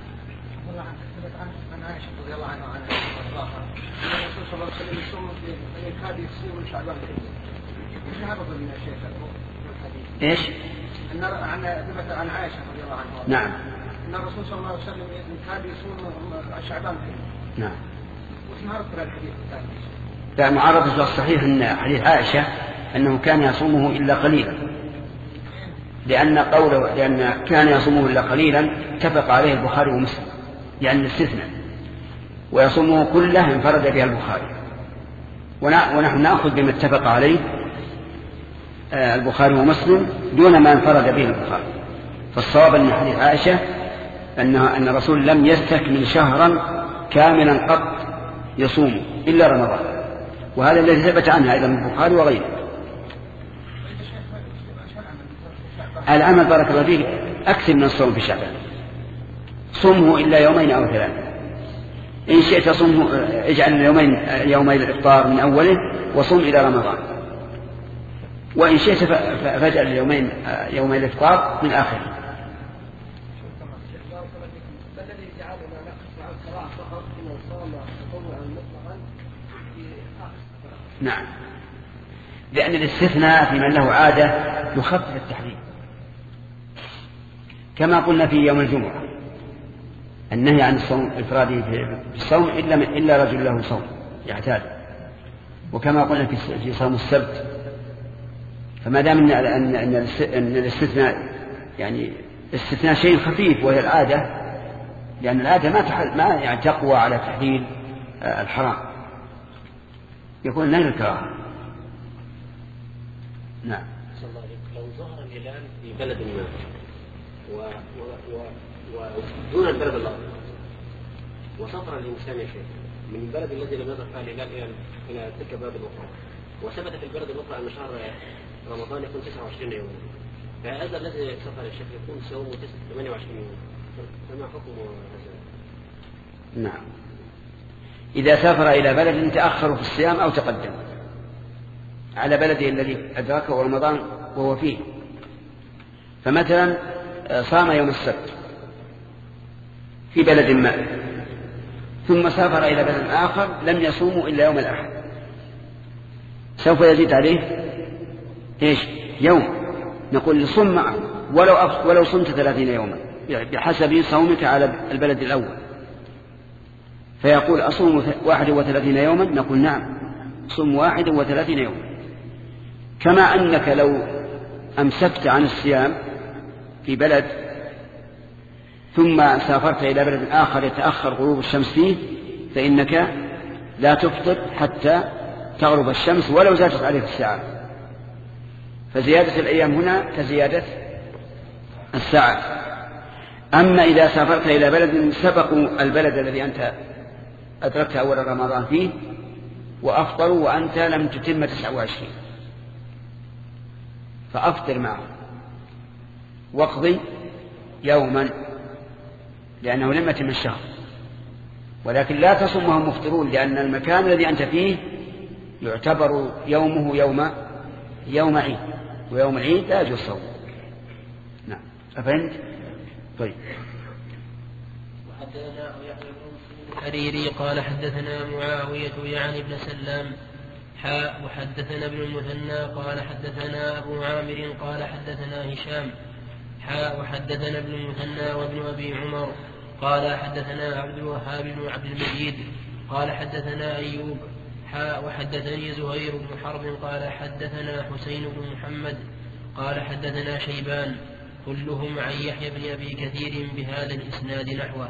عن عائشة رضي الله عنها الرسول صلى الله عليه وسلم يصوم من يكاد يصوم شعبان ايش هذا من الشيخ الحديث؟ ايش؟ عن عائشة رضي الله عنها. نعم. ان الرسول صلى الله عليه وسلم يكاد يصوم شعبان. نعم. وش معرض الحديث الثاني؟ لا، معرضة الصحيح ان حديث عائشة انه كان يصومه الا قليلا، لأن كان يصومه إلا قليلا اتفق عليه البخاري ومسلم يعني الاستثناء، ويصومه كله انفرد بها البخاري، ونحن نأخذ بما اتفق عليه البخاري ومسلم دون ما انفرد به البخاري. فالصواب أن حديث عائشة أن الرسول لم يستكمل شهرا كاملا قط يصوم إلا رمضان، وهذا الذي ثبت عنها أيضا من البخاري وغيره. العمل بارك الله فيك أكثر من الصوم في شعبان، صمه إلا يومين أو ثلاثة، إن شئت صمه اجعل يومي الإفطار من أوله وصم إلى رمضان، وإن شئت فاجعل يومي الإفطار من آخره. نعم، لأن الاستثناء في من له عادة يخفف التحريم، كما قلنا في يوم الجمعة النهي عن الصوم الإفرادي في الصوم إلا رجل له صوم يعتاد، وكما قلنا في صوم السبت. فما دام أن الاستثناء يعني استثناء شيء خفيف وهي العادة، لأن العادة ما يعني تقوى على تحليل الحرام، يكون نهي الكراهة. نعم. لو ظهر الهلال في بلد ما ودون البلد الآخر وسافر الإنسان يا شيخ من البلد الذي لم يظهر فيه الهلال إلى تلك البلد الأخرى، وثبت في البلد الأخرى أن شهر رمضان يكون 29 يوما، فهذا الذي سافر الشيخ يكون صومه 28 يوما، فما حكمه هذا؟ نعم، إذا سافر إلى بلد تأخر في الصيام أو تقدم على بلده الذي أدركه رمضان وهو فيه، فمثلا صام يوم السبت في بلد ما ثم سافر إلى بلد آخر لم يصوموا إلا يوم الأحد، سوف يزيد عليه إيش؟ يوم. نقول صم معه ولو صمت 30 يوما بحسب صومك على البلد الأول. فيقول أصوم 31 يوما، نقول نعم صم 31 يوما. كما أنك لو أمسكت عن الصيام في بلد ثم سافرت إلى بلد آخر يتأخر غروب الشمس فيه فإنك لا تفطر حتى تغرب الشمس ولو زادت عليك الساعات. فزيادة الأيام هنا كزيادة الساعات. أما إذا سافرت إلى بلد سبقوا البلد الذي أنت أدركت أول رمضان فيه وأفطروا وأنت لم تتم 29، فأفطر معهم واقضي يوما لأنه لم يتم الشهر، ولكن لا تصمهم مفطرون لأن المكان الذي أنت فيه يعتبر يومه يوم عيد، ويوم العيد لا يجوز صوم. نعم أفهمت؟ طيب. وحدثنا يحيى بن الحريري قال حدثنا معاوية يعني بن سلام وحدثنا ابن المثنى قال حدثنا أبو عامر قال حدثنا هشام وحدثنا ابن المثنى وابن أبي عمر قال حدثنا عبد الوهاب بن عبد المجيد قال حدثنا أيوب وحدثني زهير بن حرب قال حدثنا حسين بن محمد قال حدثنا شيبان كلهم عن يحيى بن أبي كثير بهذا الإسناد نحوه.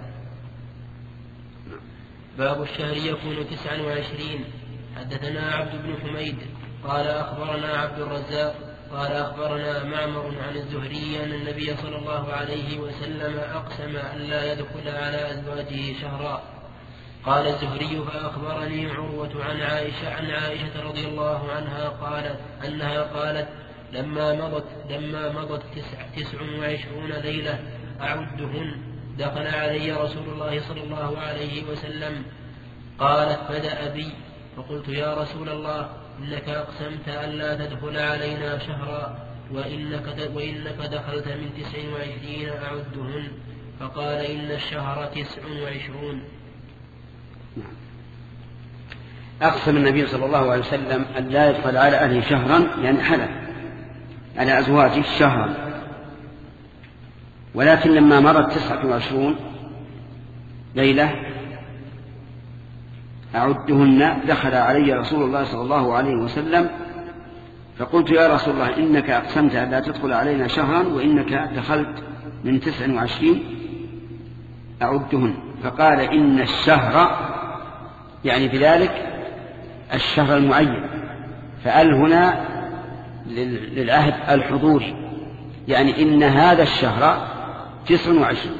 باب الشهر يكون 29. حدثنا عبد بن حميد قال أخبرنا عبد الرزاق قال أخبرنا معمر عن الزهري أن النبي صلى الله عليه وسلم أقسم أن لا يدخل على أزواجه شهرا. قال الزهري فأخبرني عروة عن عائشة رضي الله عنها قالت لما مضت 29 ليلة أعدهن دخل علي رسول الله صلى الله عليه وسلم. قالت بدأ بي فقلت يا رسول الله إنك أقسمت ألا تدخل علينا شهرا وإنك دخلت من 29 أعدهن. فقال إن الشهر 29. أقسم النبي صلى الله عليه وسلم أن لا يدخل على أهله شهرا يعني حلف على أزواجه شهرا، ولكن لما مرت 29 ليلة أعدهن دخل علي رسول الله صلى الله عليه وسلم. فقلت يا رسول الله إنك أقسمت أن لا تدخل علينا شهرا وإنك دخلت من 29 أعدهن. فقال إن الشهر يعني بذلك الشهر المعين، فأل هنا للعهد الحضوري، يعني إن هذا الشهر 29.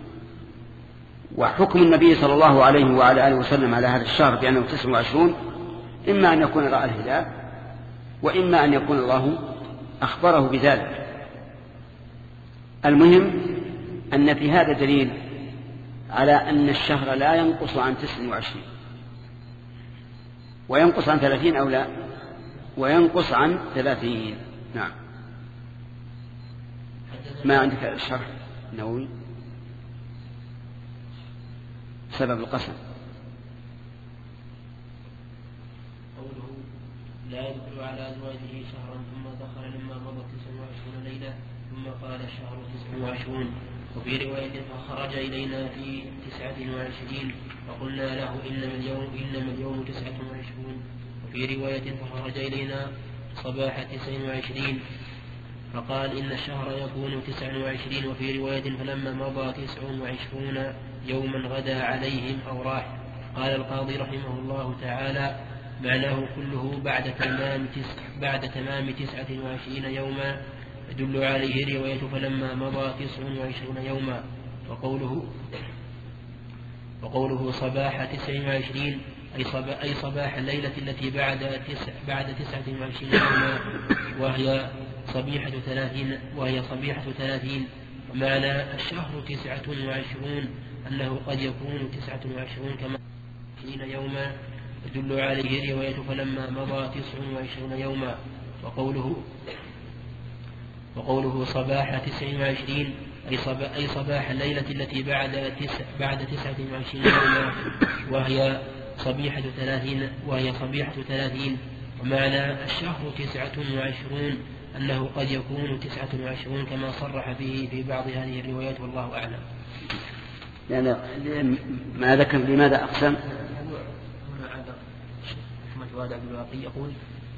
وحكم النبي صلى الله عليه وعلى آله وسلم على هذا الشهر بأنه 29 إما أن يكون رأى الهلال وإما أن يكون الله أخبره بذلك. المهم أن في هذا دليل على أن الشهر لا ينقص عن 29 وينقص عن 30 أو لا، وينقص عن 30. نعم. ما عندك الشرح نووي سبب القسم؟ قوله لا يدخل على أزواجه شهرا ثم دخل لما مضت 29 ليلة ثم قال الشهر 29. وفي رواية فخرج إلينا في 29 فقلنا له إنما اليوم 29. وفي رواية فخرج إلينا صباح 29 فقال إن الشهر يكون 29. وفي رواية فلما مضى 29 يوما غدا عليهم أو راح. قال القاضي رحمه الله تعالى معناه كله بعد تمام 29 يوما يدل عليه رواية فلما مضى 29 يوما. وقوله صباح 29 أي صباح الليلة التي بعد 29 يوما وهي صبيحة 30. ومعنى الشهر 29 أنه قد يكون 29 كما 20 يوما يدل عليه رواية فلما مضى 29 يوما. وقوله صباح 29 أي صباح الليلة التي بعد 29 يوما وهي صبيحة 30 ومعنى الشهر 29 أنه قد يكون 29 كما صرح به في بعض هذه الروايات والله أعلم. يعني ما ذكر لماذا أقسم؟ أحمد عبد الواقي يقول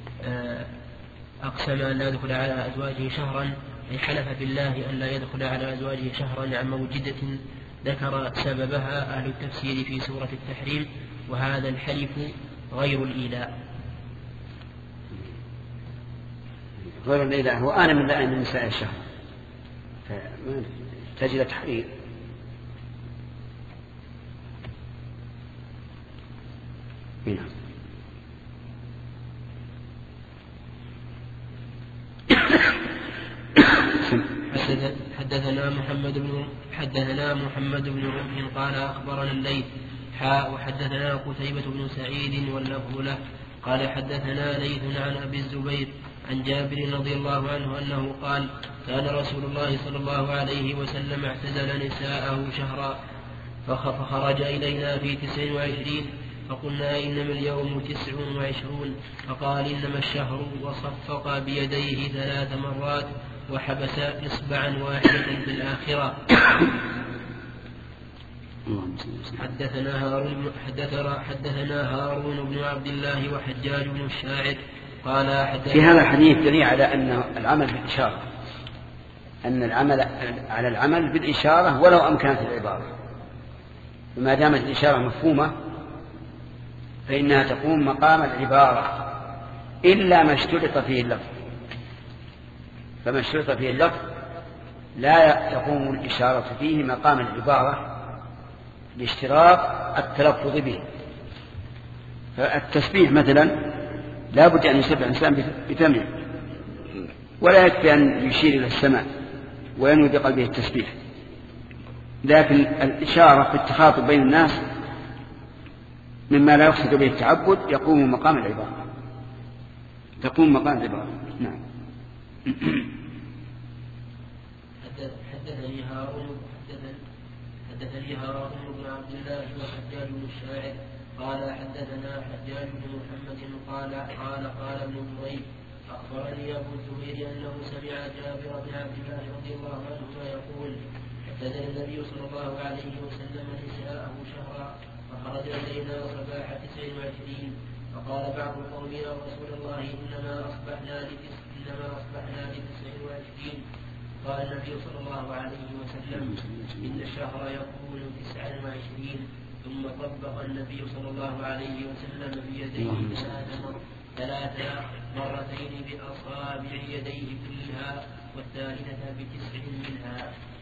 أقسم أن لا يدخل على أزواجه شهرا، أي حلف بالله أن لا يدخل على أزواجه شهرا عن موجدة ذكر سببها أهل التفسير في سورة التحريم، وهذا الحلف غير الإيلاء. غير الإيلاء هو أنا من لأن النساء الشهر تجد تحرير. هنا حدثنا محمد بن رمح قال أخبرنا الليث وحدثنا قتيبة بن سعيد واللفظ له قال حدثنا ليث عن أبي الزبير عن جابر رضي الله عنه أنه قال كان رسول الله صلى الله عليه وسلم اعتزل نساءه شهرا فخرج إلينا في 29 فقلنا إنما اليوم 29 فقال إنما الشهر وصفق بيديه 3 مرات وحبس إصبعا واحدة في الآخرة. حدثنا هارون بن عبد الله وحجاج بن الشاعر قال في هذا الحديث دليل على أن العمل بالإشارة، أن العمل على العمل بالإشارة ولو أمكنت العبارة، وما دامت الإشارة مفهومة فإنها تقوم مقام العبارة إلا ما اشترط فيه اللفظ، فما اشترط فيه اللفظ لا تقوم الإشارة فيه مقام العبارة باشتراط التلفظ به. فالتسبيح مثلا لا بد أن يسبح الإنسان بفمه، ولا يكفي أن يشير إلى السماء وينوي بقلبه التسبيح، لكن الإشارة في التخاطب بين الناس مما لا يقصد به التعبد يقوم مقام العبارة، تقوم مقام العبارة. نعم. حدثني هارون بن عبد الله وحجاج بن الشاعر قال حدثنا حجاج بن محمد قال ابن جريج أخبرني أبو الزبير أنه سمع جابر بن عبد الله رضي الله عنهما يقول اعتزل النبي صلى الله عليه وسلم نساءه شهرا فخرج إلينا صباح 29 فقال بعض القوم يا رسول الله إنما أصبحنا ل 29 قال النبي صلى الله عليه وسلم إن الشهر يكون 29 ثم طبق النبي صلى الله عليه وسلم بيديه 3 مرتين بأصابع يديه كلها والثالثة ب9 منها.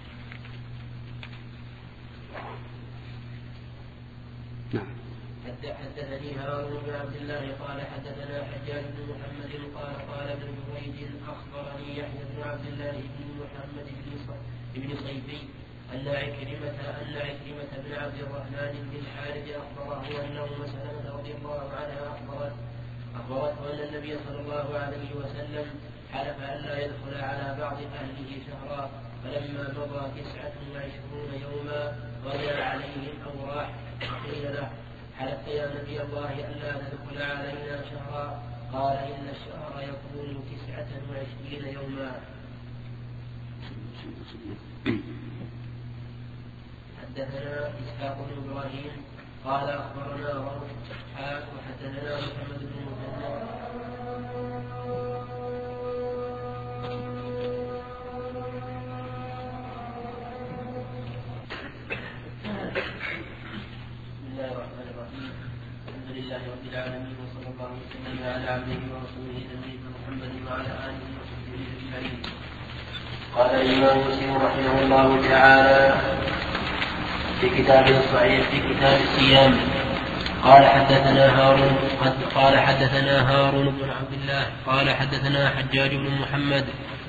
حدثني هارون بن عبد الله قال حدثنا حجاج بن محمد قال ابن جريج أخبرني يحيى بن عبد الله بن محمد بن صيفي أن عكرمة بن عبد الرحمن بن الحارث أخبره أنه سلمة رضي الله عنها أخبرته أن النبي صلى الله عليه وسلم حلف أن لا يدخل على بعض أهله شهرا فلما مضى 29 يوما غدا عليهم أو راح قيل له حلفت يا نبي الله أن لا تدخل علينا شهرا قال إن الشهر يكون 29 يوما. حدثنا إسحاق بن إبراهيم قال أخبرنا روح وحدثنا محمد بن مثنى لله رب العالمين وصلى الله وسلم على عبده ورسوله نبينا محمد وعلى آله وصحبه أجمعين. قال الإمام مسلم رحمه الله تعالى في كتابه الصحيح في كتاب الصيام قال حدثنا هارون بن عبد الله قال حدثنا حجاج بن محمد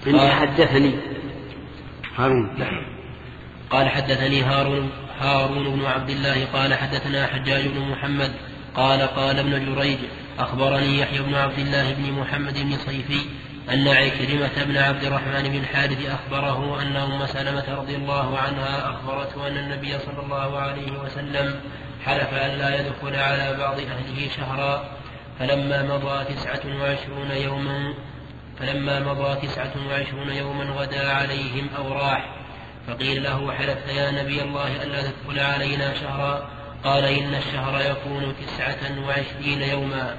قال حدثني هارون بن عبد الله قال حدثنا حجاج بن محمد قال ابن جريج أخبرني يحيى بن عبد الله بن محمد بن صيفي أن عكرمة بن عبد الرحمن بن الحارث أخبره أن أم سلمة رضي الله عنها أخبرته أن النبي صلى الله عليه وسلم حلف أن لا يدخل على بعض أهله شهرا، فلما مضى 29 يوما غدا عليهم أو راح، فقيل له: حلفت يا نبي الله ألا تدخل علينا شهرا؟ قال: إن الشهر يكون 29 يوما.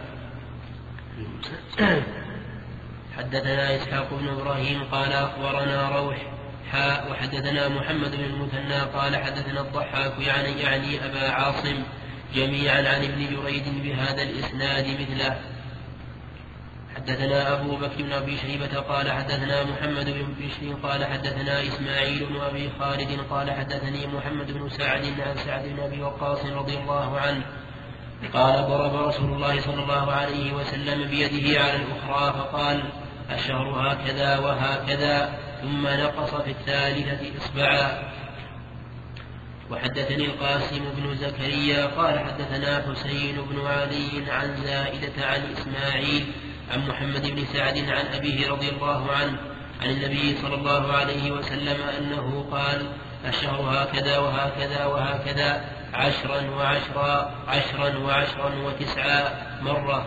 حدثنا إسحاق بن إبراهيم قال أخبرنا روح وحدثنا محمد بن المثنى قال حدثنا الضحاك يعني أبا عاصم جميعا عن ابن جريج بهذا الإسناد مثله. حدثنا أبو بكر بن أبي شيبة قال حدثنا محمد بن بشر قال حدثنا إسماعيل بن أبي خالد قال حدثني محمد بن سعد عن سعد بن أبي وقاص رضي الله عنه قال: ضرب رسول الله صلى الله عليه وسلم بيده على الأخرى فقال: الشهر هكذا وهكذا، ثم نقص في الثالثة إصبعا. وحدثني القاسم بن زكريا قال حدثنا حسين بن علي عن زائدة عن إسماعيل عن محمد بن سعد عن أبيه رضي الله عنه عن النبي صلى الله عليه وسلم أنه قال: الشهر هكذا وهكذا وهكذا 10 و10 و9 مرة.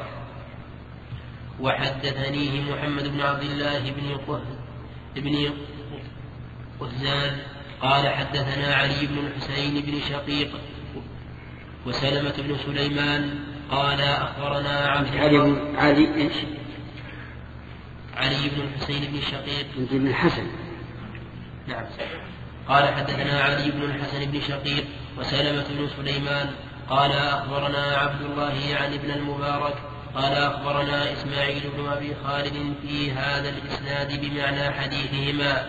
وحدثنيه محمد بن عبد الله بن قهزان قال حدثنا علي بن الحسين بن شقيق وسلمة بن سليمان قال أخبرنا علي بن الحسين بن شقيق بن الحسن. نعم. قال حدثنا علي بن الحسن بن شقيق وسلمة بن سليمان قال أخبرنا عبد الله يعني ابن المبارك قال أخبرنا إسماعيل بن أبي خالد في هذا الإسناد بمعنى حديثهما.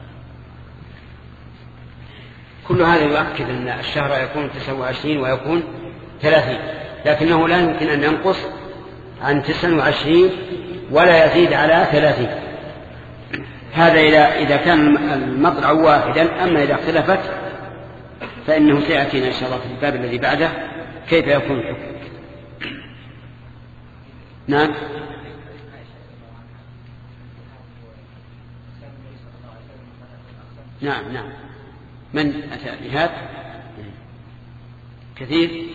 كل هذا يؤكد أن الشهر يكون 29 ويكون 30، لكنه لا يمكن أن ينقص عن 29 ولا يزيد على 30. هذا إذا كان المطلع واحدا. أما إذا اختلفت فإنه سيأتينا إن شاء الله في الباب الذي بعده كيف يكون الحكم. نعم. نعم. من أتى بهذا كثير.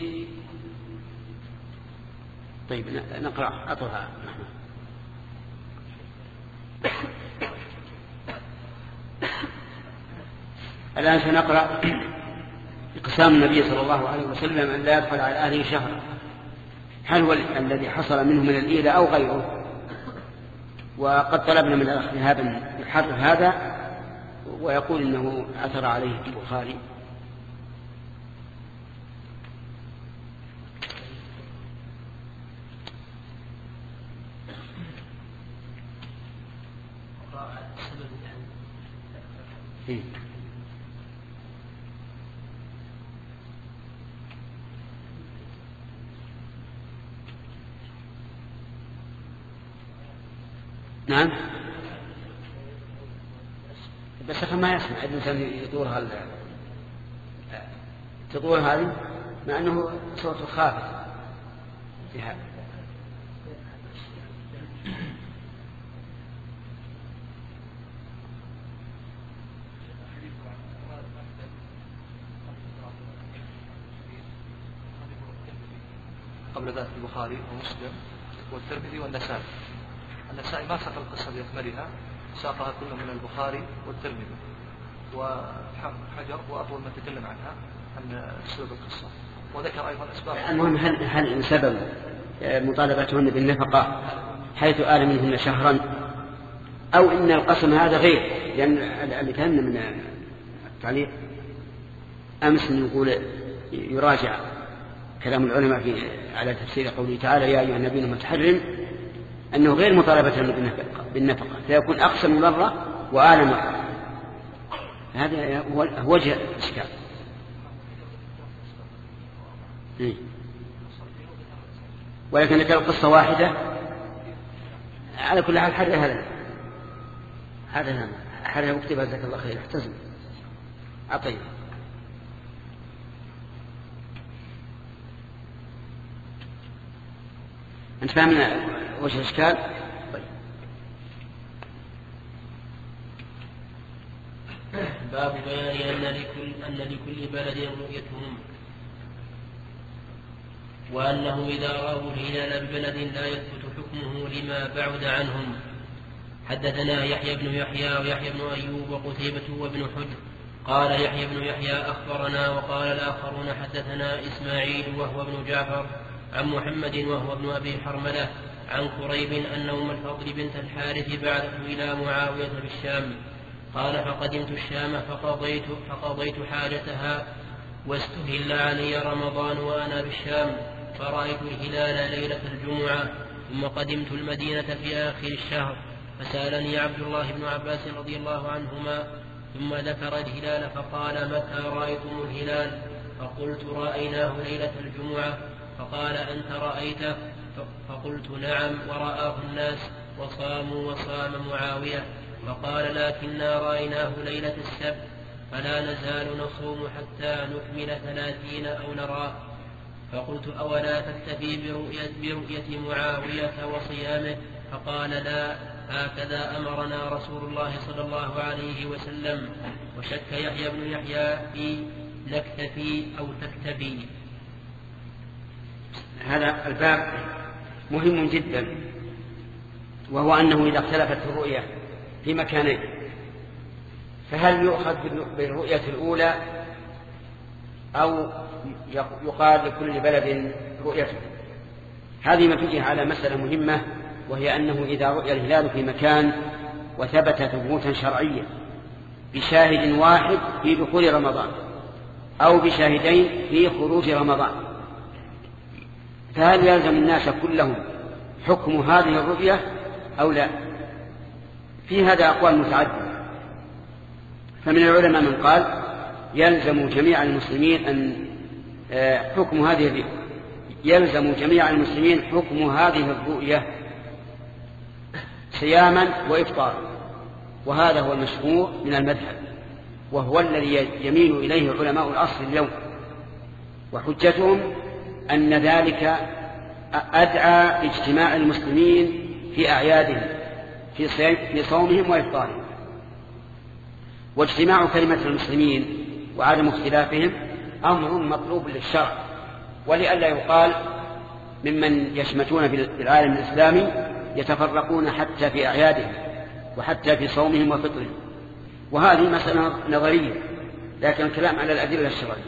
طيب نقرأ أطرها. الآن سنقرأ اقسام النبي صلى الله عليه وسلم أن لا يدخل على أهله شهرا، هل هو الذي حصل منه من الإيذاء أو غيره؟ وقد طلبنا من الأخ هذا يحرر هذا ويقول إنه أثر عليه البخاري. نعم. بس ما يسمع الإنسان تطور هذه مع أنه صوت خافت في هذا. قبل ذلك البخاري ومسلم والترمذي والنسائي. النسائي ما ساق القصة بأكملها، ساقها كل من البخاري والترمذي، وحجر وأطول ما تكلم عنها عن سبب القصة، وذكر أيضا أسباب. المهم هل إن سبب مطالبتهن بالنفقة حيث آل منهن شهرا، أو إن القسم هذا غير، لأن اللي كان من التعليق أمس نقول يراجع كلام العلماء على تفسير قوله تعالى: يا أيها النبي لم تحرم، أنه غير مطالبة بالنفقة، فيكون أقسم مرة وآل مرة. هذا هو وجه الإشكال. ولكن لك القصة واحدة على كل حال حرها هذا حرها واكتبها جزاك الله خير. احتزم عطيه. أنت فاهمنا وجه الإشكال؟ طيب. باب بيان أن لكل بلد رؤيتهم، وأنه إذا رأوا الهلال ببلد لا يثبت حكمه لما بعد عنهم. حدثنا يحيى بن يحيى ويحيى بن أيوب وقتيبة وابن حجر. قال يحيى بن يحيى أخبرنا، وقال الآخرون حدثنا إسماعيل وهو ابن جعفر عن محمد وهو ابن أبي حرملة عن كريب أن أم الفضل بنت الحارث بعثت إلى معاوية بالشام. قال فقدمت الشام فقضيت حاجتها، واستهل علي رمضان وأنا بالشام، فرأيت الهلال ليلة الجمعة، ثم قدمت المدينة في آخر الشهر، فسألني عبد الله بن عباس رضي الله عنهما، ثم ذكر الهلال فقال متى رأيتم الهلال؟ فقلت رأيناه ليلة الجمعة. فقال أنت رأيته؟ فقلت نعم، ورآه الناس وصاموا وصام معاوية. فقال لكننا رأيناه ليلة السبت، فلا نزال نصوم حتى نكمل 30 أو نراه. فقلت أولا تكتفي برؤية معاوية وصيامه؟ فقال لا، هكذا أمرنا رسول الله صلى الله عليه وسلم. وشك يحيى بن يحيى في نكتفي أو تكتفي. هذا الباب مهم جدا، وهو أنه إذا اختلفت الرؤية في مكانين، فهل يؤخذ بالرؤية الأولى أو يقال لكل بلد رؤيته؟ هذه مفيجة على مسألة مهمة، وهي أنه إذا رؤي الهلال في مكان وثبت ثبوتا شرعيا بشاهد واحد في دخول رمضان أو بشاهدين في خروج رمضان، فهل يلزم الناس كلهم حكم هذه الرؤية أو لا؟ في هذا أقوال متعددة. فمن العلماء من قال يلزم جميع المسلمين حكم هذه الرؤية صياما وإفطارا، وهذا هو المشهور من المذهب، وهو الذي يميل إليه علماء الأصل اليوم، وحجتهم أن ذلك أدعى اجتماع المسلمين في أعيادهم في صومهم وإفطارهم. واجتماع كلمة المسلمين وعدم اختلافهم أمر مطلوب للشرع، ولئلا يقال ممن يشمتون بالعالم الإسلامي يتفرقون حتى في أعيادهم وحتى في صومهم وفطرهم، وهذه مسألة نظرية، لكن الكلام على الأدلة الشرعية.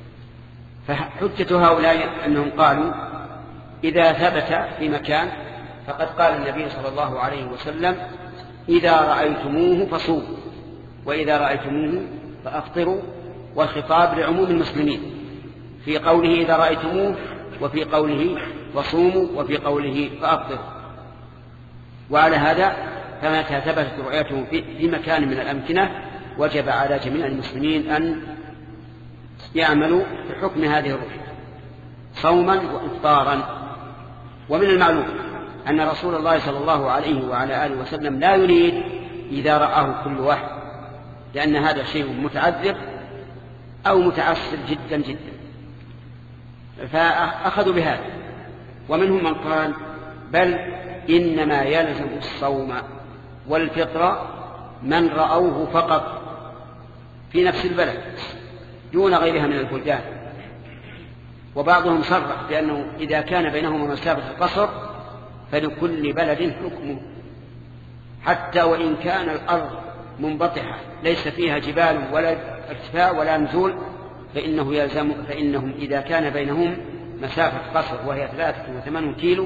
فحجة هؤلاء أنهم قالوا إذا ثبت في مكان فقد قال النبي صلى الله عليه وسلم إذا رأيتموه فصوموا وإذا رأيتموه فأفطروا، والخطاب لعموم المسلمين في قوله إذا رأيتموه، وفي قوله فصوموا، وفي قوله فأفطروا. وعلى هذا فمتى ثبتت رؤيته في مكان من الأمكنة وجب على جميع المسلمين أن يعملوا بحكم هذه الرؤية صوما وإفطارا. ومن المعلوم أن رسول الله صلى الله عليه وعلى آله وسلم لا يريد إذا رآه كل واحد، لأن هذا شيء متعذر أو متعسر جدا جدا، فأخذوا بهذا. ومنهم من قال بل إنما يلزم الصوم والفطر من رأوه فقط في نفس البلد دون غيرها من البلدان. وبعضهم صرح بأنه إذا كان بينهما مسافة القصر فلكل بلد حكمه، حتى وإن كان الأرض منبطحة ليس فيها جبال ولا ارتفاع ولا نزول، فإنهم إذا كان بينهم مسافة قصر وهي 3 كيلو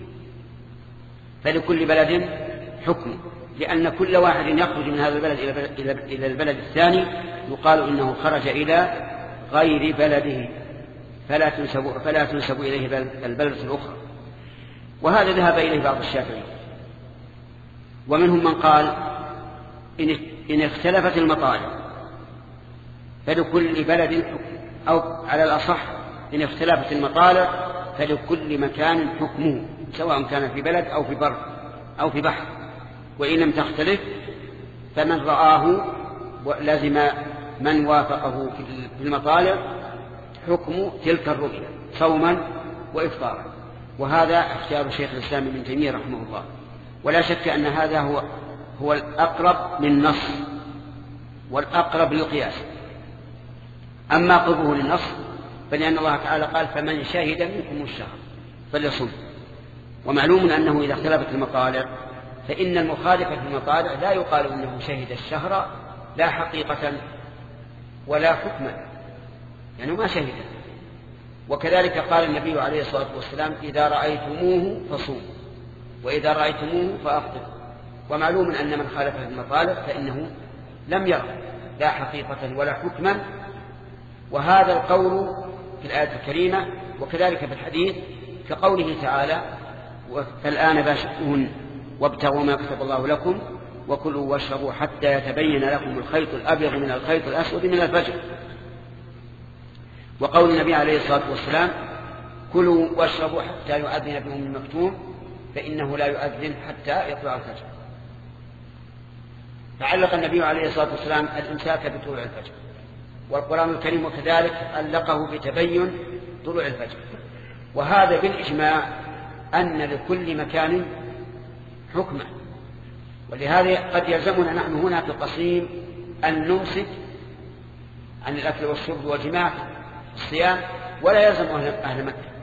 فلكل بلد حكم، لأن كل واحد يخرج من هذا البلد إلى البلد الثاني يقال إنه خرج إلى غير بلده فلا تنسب إليه البلدة الأخرى. وهذا ذهب إليه بعض الشافعي. ومنهم من قال إن اختلفت المطالع فلكل بلد حكم، أو على الأصح إن اختلفت المطالع فلكل مكان حكمه، سواء كان في بلد أو في بر أو في بحر. وإن لم تختلف فمن رآه لازم من وافقه في المطالع حكم تلك الرؤيا صوما وإفطارا. وهذا اختيار شيخ الإسلام ابن تيمية رحمه الله. ولا شك أن هذا هو الأقرب للنص، والأقرب للقياس. أما قربه للنص فلأن الله تعالى قال فمن شهد منكم الشهر فليصم. ومعلوم أنه إذا اختلفت المطالع فإن المخالف في المطالع لا يقال أنه شهد الشهر لا حقيقة ولا حكما، يعني ما شهد. وكذلك قال النبي عليه الصلاة والسلام إذا رأيتموه فصوموا وإذا رأيتموه فأفطروا. ومعلوم أن من خالف في المطالع فإنه لم يرى لا حقيقة ولا حكما. وهذا القول في الآية الكريمة وكذلك في الحديث كقوله تعالى فالآن باشروهن وابتغوا ما كتب الله لكم وكلوا واشربوا حتى يتبين لكم الخيط الأبيض من الخيط الأسود من الفجر. وقول النبي عليه الصلاة والسلام كلوا واشربوا حتى يؤذن بهم المكتوم فإنه لا يؤذن حتى يطلع الفجر. فعلق النبي عليه الصلاة والسلام الإمساك بطلوع الفجر، والقرآن الكريم وكذلك علقه بتبين طلوع الفجر. وهذا بالإجماع أن لكل مكان حكمة. ولهذا قد يلزمنا نحن هنا في القصيم أن نمسك عن الأكل والشرب والجماع الصيام ولا يلزم أهل مكة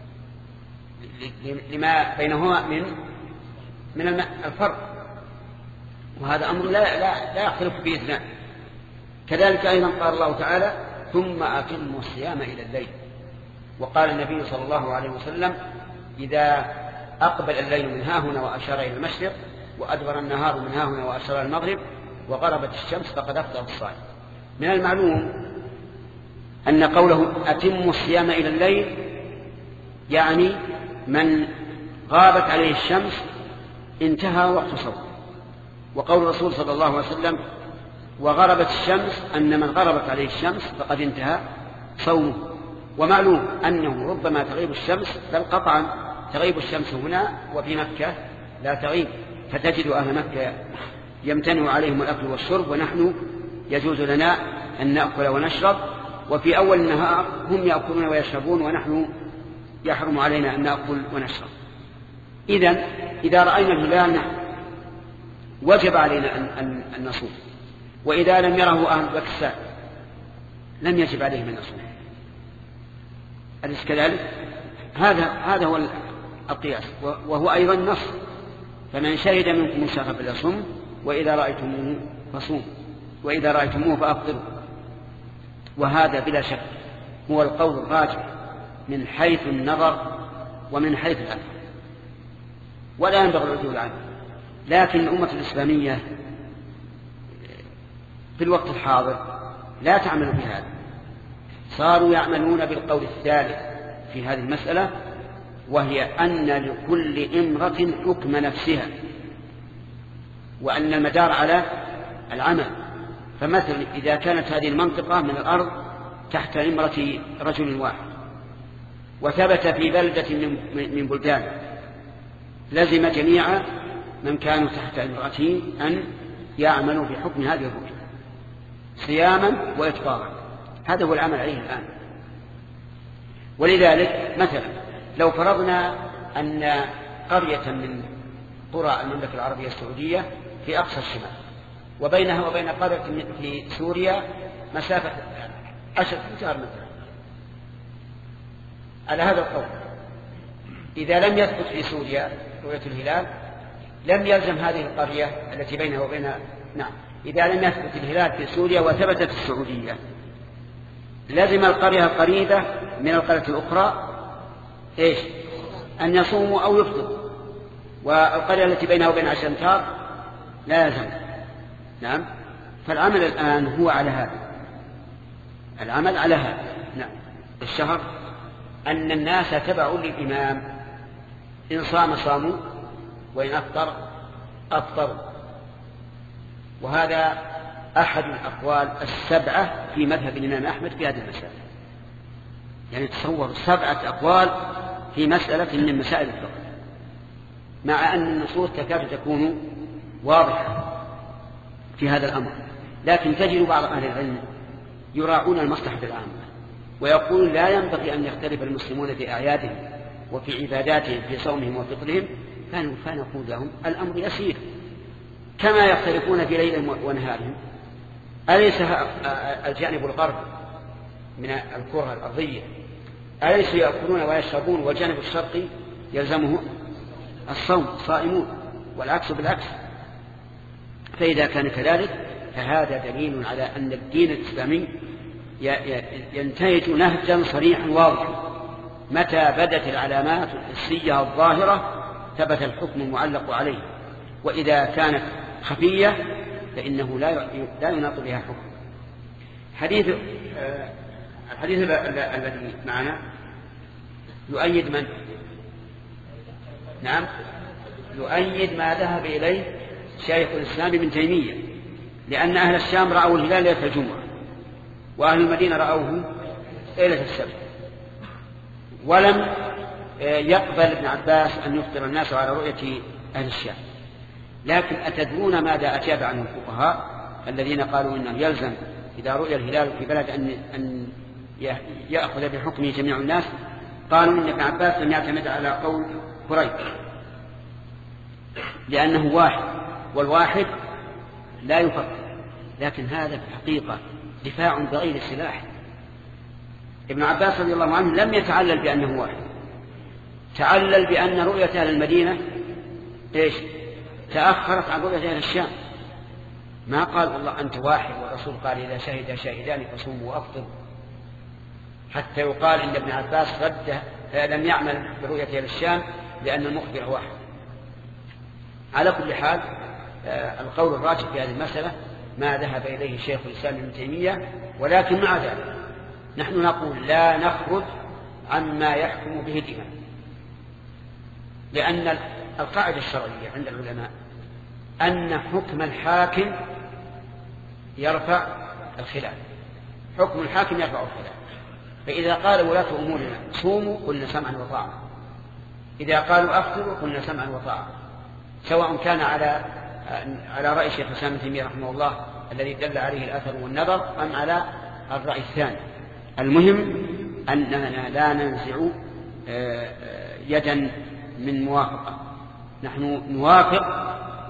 لما بينهما من الفرق. وهذا أمر لا يختلف به اثنان. كذلك أيضا قال الله تعالى ثم أتموا الصيام إلى الليل. وقال النبي صلى الله عليه وسلم إذا أقبل الليل من هاهنا وأشار إلى المشرق وأدبر النهار من هاهنا وأشار إلى المغرب وغربت الشمس فقد أفطر الصائم. من المعلوم أن قوله أتموا الصيام إلى الليل يعني من غابت عليه الشمس انتهى وقت صومه. وقول الرسول صلى الله عليه وسلم وغربت الشمس أن من غربت عليه الشمس فقد انتهى صومه. ومعلوم أنه ربما تغيب الشمس بل قطعا تغيب الشمس هنا وفي مكة لا تغيب، فتجد أهل مكة يمتنع عليهم الأكل والشرب ونحن يجوز لنا أن نأكل ونشرب، وفي أول النهار هم يأكلون ويشربون ونحن يحرم علينا أن نأكل ونشرب. إذا رأينا الهلال وجب علينا أن نصوم، وإذا لم يره أهل باكستان لم يجب عليهم أن يصوم. أليس كذلك؟ هذا هو القياس، وهو أيضا نص فمن شهد منكم الشهر فليصم وإذا رأيتموه فصوم وإذا رأيتموه فأفطروا. وهذا بلا شك هو القول الراجح من حيث النظر ومن حيث الأثر، ولا ينبغي العدول عنه. لكن الأمة الإسلامية في الوقت الحاضر لا تعمل بهذا، صاروا يعملون بالقول الثالث في هذه المسألة، وهي أن لكل امرأة حكم نفسها وأن المدار على العمل. فمثلا إذا كانت هذه المنطقة من الأرض تحت امرة رجل واحد وثبت في بلدة من بلدان لزم جميع من كانوا تحت امرأته أن يعملوا بحكم هذه الرجل صياما وإفطارا. هذا هو العمل عليه الآن. ولذلك مثلا لو فرضنا أن قرية من قرى المملكة العربية السعودية في أقصى الشمال وبينها وبين قرية في سوريا مسافة 10 أمتار مثلا، على هذا القول إذا لم يثبت في سوريا رؤية الهلال لم يلزم هذه القرية التي بينها وبين إذا لم يثبت الهلال في سوريا وثبتت في السعودية لازم القرية القريبة من القرية الأخرى أن يصوموا أو يفطروا، والقرية التي بينها وبين 10 أمتار لا يلزم. فالعمل الآن هو على هذا، العمل على هذا. الشهر أن الناس تبعوا للإمام، إن صام صاموا وإن أفطر أفطروا. وهذا أحد الأقوال 7 في مذهب الإمام أحمد في هذه المسألة. يعني تصور 7 أقوال في مسألة من مسائل الفقه، مع أن النصوص تكاد تكون واضحة في هذا الأمر، لكن تجد بعض أهل العلم يراعون المصلحة العامة ويقول لا ينبغي أن يختلف المسلمون في أعيادهم وفي عباداتهم في صومهم وفطرهم، فنقول لهم الأمر يسير كما يختلفون في ليل ونهارهم أليس الجانب الغربي من الكرة الأرضية أليس يأكلون ويشربون، والجانب الشرقي يلزمه الصوم صائمون، والعكس بالعكس. فإذا كان كذلك فهذا دليل على أن الدين الإسلامي ينتهج نهجا صريحا واضحا. متى بدت العلامات الحسية الظاهرة ثبت الحكم المعلق عليه، وإذا كانت خفية فإنه لا يناط بها حكم. الحديث الذي معنا يؤيد من؟ نعم، يؤيد ما ذهب إليه شيخ الإسلام ابن تيمية، لأن أهل الشام رأوا الهلال ليلة الجمعة، وأهل المدينة رأوه ليلة السبت، ولم يقبل ابن عباس أن يفطر الناس على رؤية أهل الشام. لكن أتدرون ماذا أجاب عنه الفقهاء الذين قالوا إنه يلزم إذا رؤي الهلال في بلد أن يأخذ بحكمه جميع الناس؟ قالوا إن ابن عباس لم يعتمد على قول قريب، لأنه واحد، والواحد لا يفكر. لكن هذا في الحقيقة دفاع بغير سلاح. ابن عباس رضي الله عنه لم يتعلل بأنه واحد، تعلل بأن رؤية أهل المدينة تأخرت عن رؤية أهل الشام. ما قال والله أنت واحد، والرسول قال إذا شهد شاهدان فصوموا وأفطروا، حتى يقال إن ابن عباس رد لم يعمل برؤية أهل الشام لأن المخبر واحد. على كل حال القول الراجح في هذه المسألة ما ذهب إليه شيخ الإسلام ابن تيمية، ولكن مع ذلك نحن نقول لا نخرج عما يحكم به الإمام، لأن القاعدة الشرعية عند العلماء أن حكم الحاكم يرفع الخلاف، حكم الحاكم يرفع الخلاف. فإذا قال ولاة أمورنا صوموا قلنا سمعا وطاعة، إذا قالوا أفطروا قلنا سمعا وطاعة، سواء كان على رأي شيخ الإسلام ابن تيمية رحمه الله الذي دل عليه الأثر والنظر، أم على الرأي الثاني. المهم أننا لا ننزع يدا من موافقة، نحن نوافق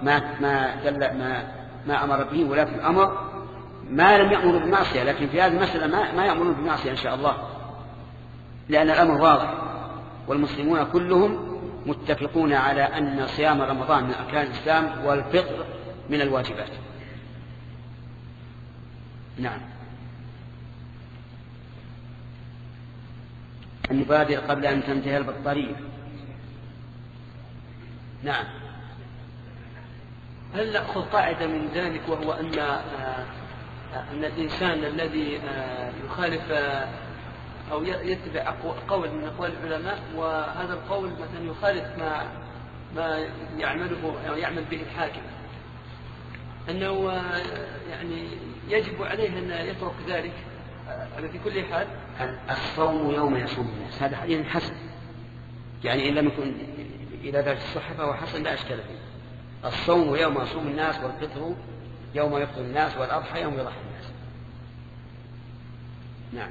ما أمر به ولاة الأمر، ما لم يأمر بالمعصية. لكن في هذه المسألة ما يأمرون بالمعصية إن شاء الله، لأن الأمر واضح، والمسلمون كلهم متفقون على أن صيام رمضان من أركان الإسلام والفطر من الواجبات. نعم. النبادر قبل أن تنتهي البطارية. نعم. هل نأخذ قاعدة من ذلك، وهو أن الإنسان الذي يخالف أو يتبع قول من أقوال العلماء، وهذا القول مثلا يخالف ما يعمله أو يعمل به الحاكم، أنه يعني يجب عليه أن يترك ذلك في كل حال؟ الصوم يوم يصوم الناس هذا حديث حسن، يعني إن لم يكن إلى ذات الصحة فهو حسن لا أشكال فيه. الصوم يوم يصوم الناس، والفطر يوم يفطر الناس، والأضحى يوم يضحي الناس. نعم.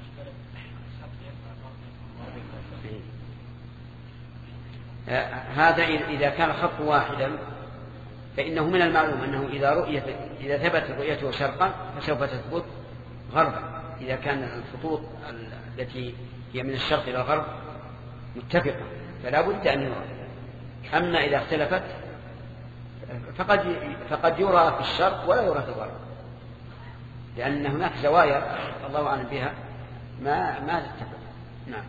هذا إذا كان خط واحدا فإنه من المعلوم أنه إذا ثبت رؤيته شرقا فسوف تثبت غربا، إذا كان الخطوط التي هي من الشرق إلى الغرب متفقة فلا بد أن يرى. أما إذا اختلفت فقد يرى في الشرق ولا يرى في الغرب، لأن هناك زوايا الله أعلم بها ما تتفق. نعم.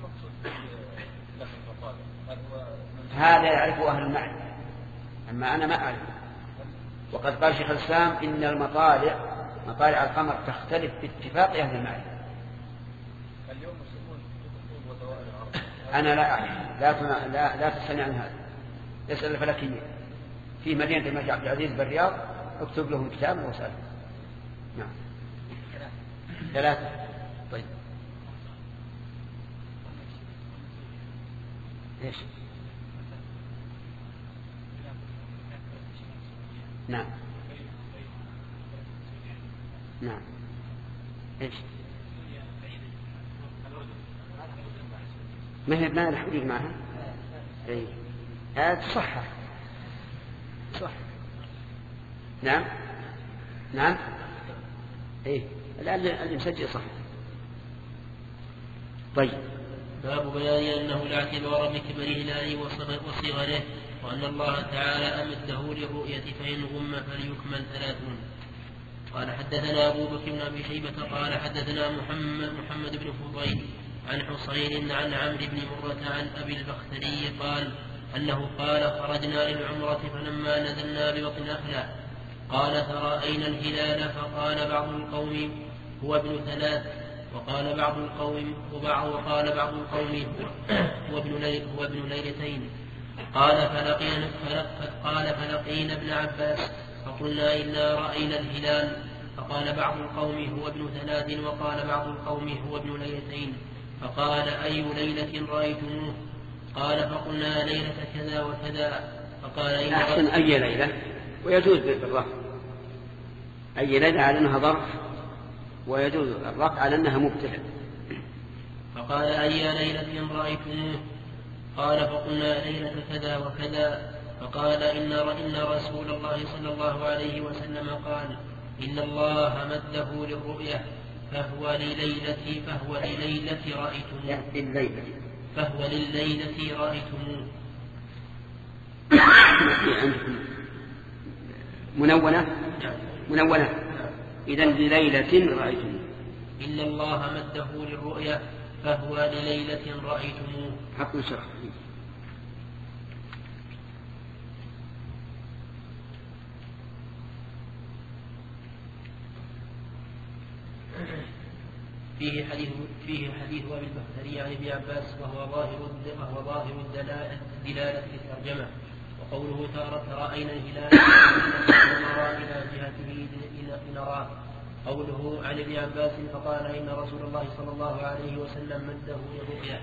هذا يعرف أهل المعنى، أما أنا ما أعرف. وقد قال شيخ الإسلام إن مطالع القمر تختلف باتفاق أهل المعنى. أنا لا أعرف، لا تسألني عن هذا، يسأل الفلكيين في مدينة الملك عبد العزيز بالرياض، اكتب لهم كتابا وسأل. نعم. 3. طيب ايش؟ نعم. نعم. ايش؟ ما نحن نحكي معها. اي هذا صح. صح. نعم. نعم. إيه اللي مسجل صح. طيب. باب بيان أنه لا اعتبار بكبر هلاله وصغره، وأن الله تعالى أمده للرؤية فإن غم فليكمل 30. قال حدثنا أبو بكر بن أبي شيبة قال حدثنا محمد بن فضيل عن حصين عن عمرو بن مرة عن أبي البختري قال أنه قال خرجنا للعمرة فلما نزلنا ببطن نخلة قال فرأينا الهلال فقال بعض القوم هو ابن 3 وقال بعض القوم هو ابن ليلتين. قال فلقينا ابن عباس فقلنا إنا رأينا الهلال فقال بعض القوم هو ابن 3 وقال بعض القوم هو ابن ليلتين. فقال أي ليلة رأيتموه؟ قال فقلنا ليلة كذا وكذا. فقال أحسن أي ليلة، ويجوز بالرفع أي ليلة على أنها ظرف، ويجوز الرفع على أنها مبتدأ. فقال أي ليلة رأيتموه؟ قال فقلنا ليلة كذا وكذا. فقال إن رسول الله صلى الله عليه وسلم قال إن الله مده للرؤية فهو لليلة رأيتموه. منونة إذن لليلة رأيتموه. إن الله مده للرؤية فهو لليلة رأيتموه. حق شرح. فيه حديث أبي البختري عن ابن عباس وهو ظاهر الدلالة في الترجمة. وقوله تارة رأينا الهلال ونرى إلى جهته نراه. قوله عن ابن عباس فقال إن رسول الله صلى الله عليه وسلم مده للرؤيا.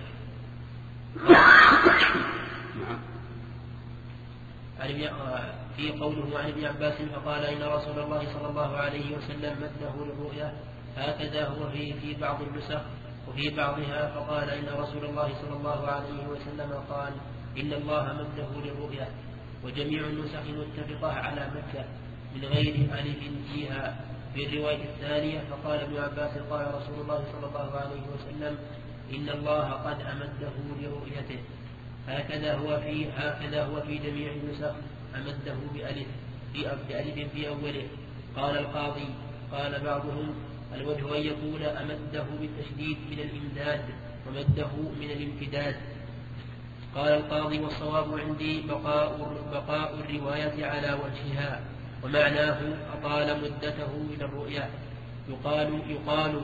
في قوله عن ابن عباس فقال إن رسول الله صلى الله عليه وسلم مده للرؤيا هكذا هو في بعض النسخ وفي بعضها فقال إن رسول الله صلى الله عليه وسلم قال إن الله مده للرؤيا. وجميع النسخ متفقة على مده من غير ألف فيها. في الرواية الثانية فقال ابن عباس قال رسول الله صلى الله عليه وسلم إن الله قد أمده لرؤيته. هكذا هو في جميع النسخ أمده بألف في أوله. قال القاضي قال بعضهم الوجه أن يقول أمده بالتشديد من الإمداد ومده من الامتداد. قال القاضي والصواب عندي بقاء الرواية على وجهها ومعناه أطال مدته إلى الرؤيا. يقال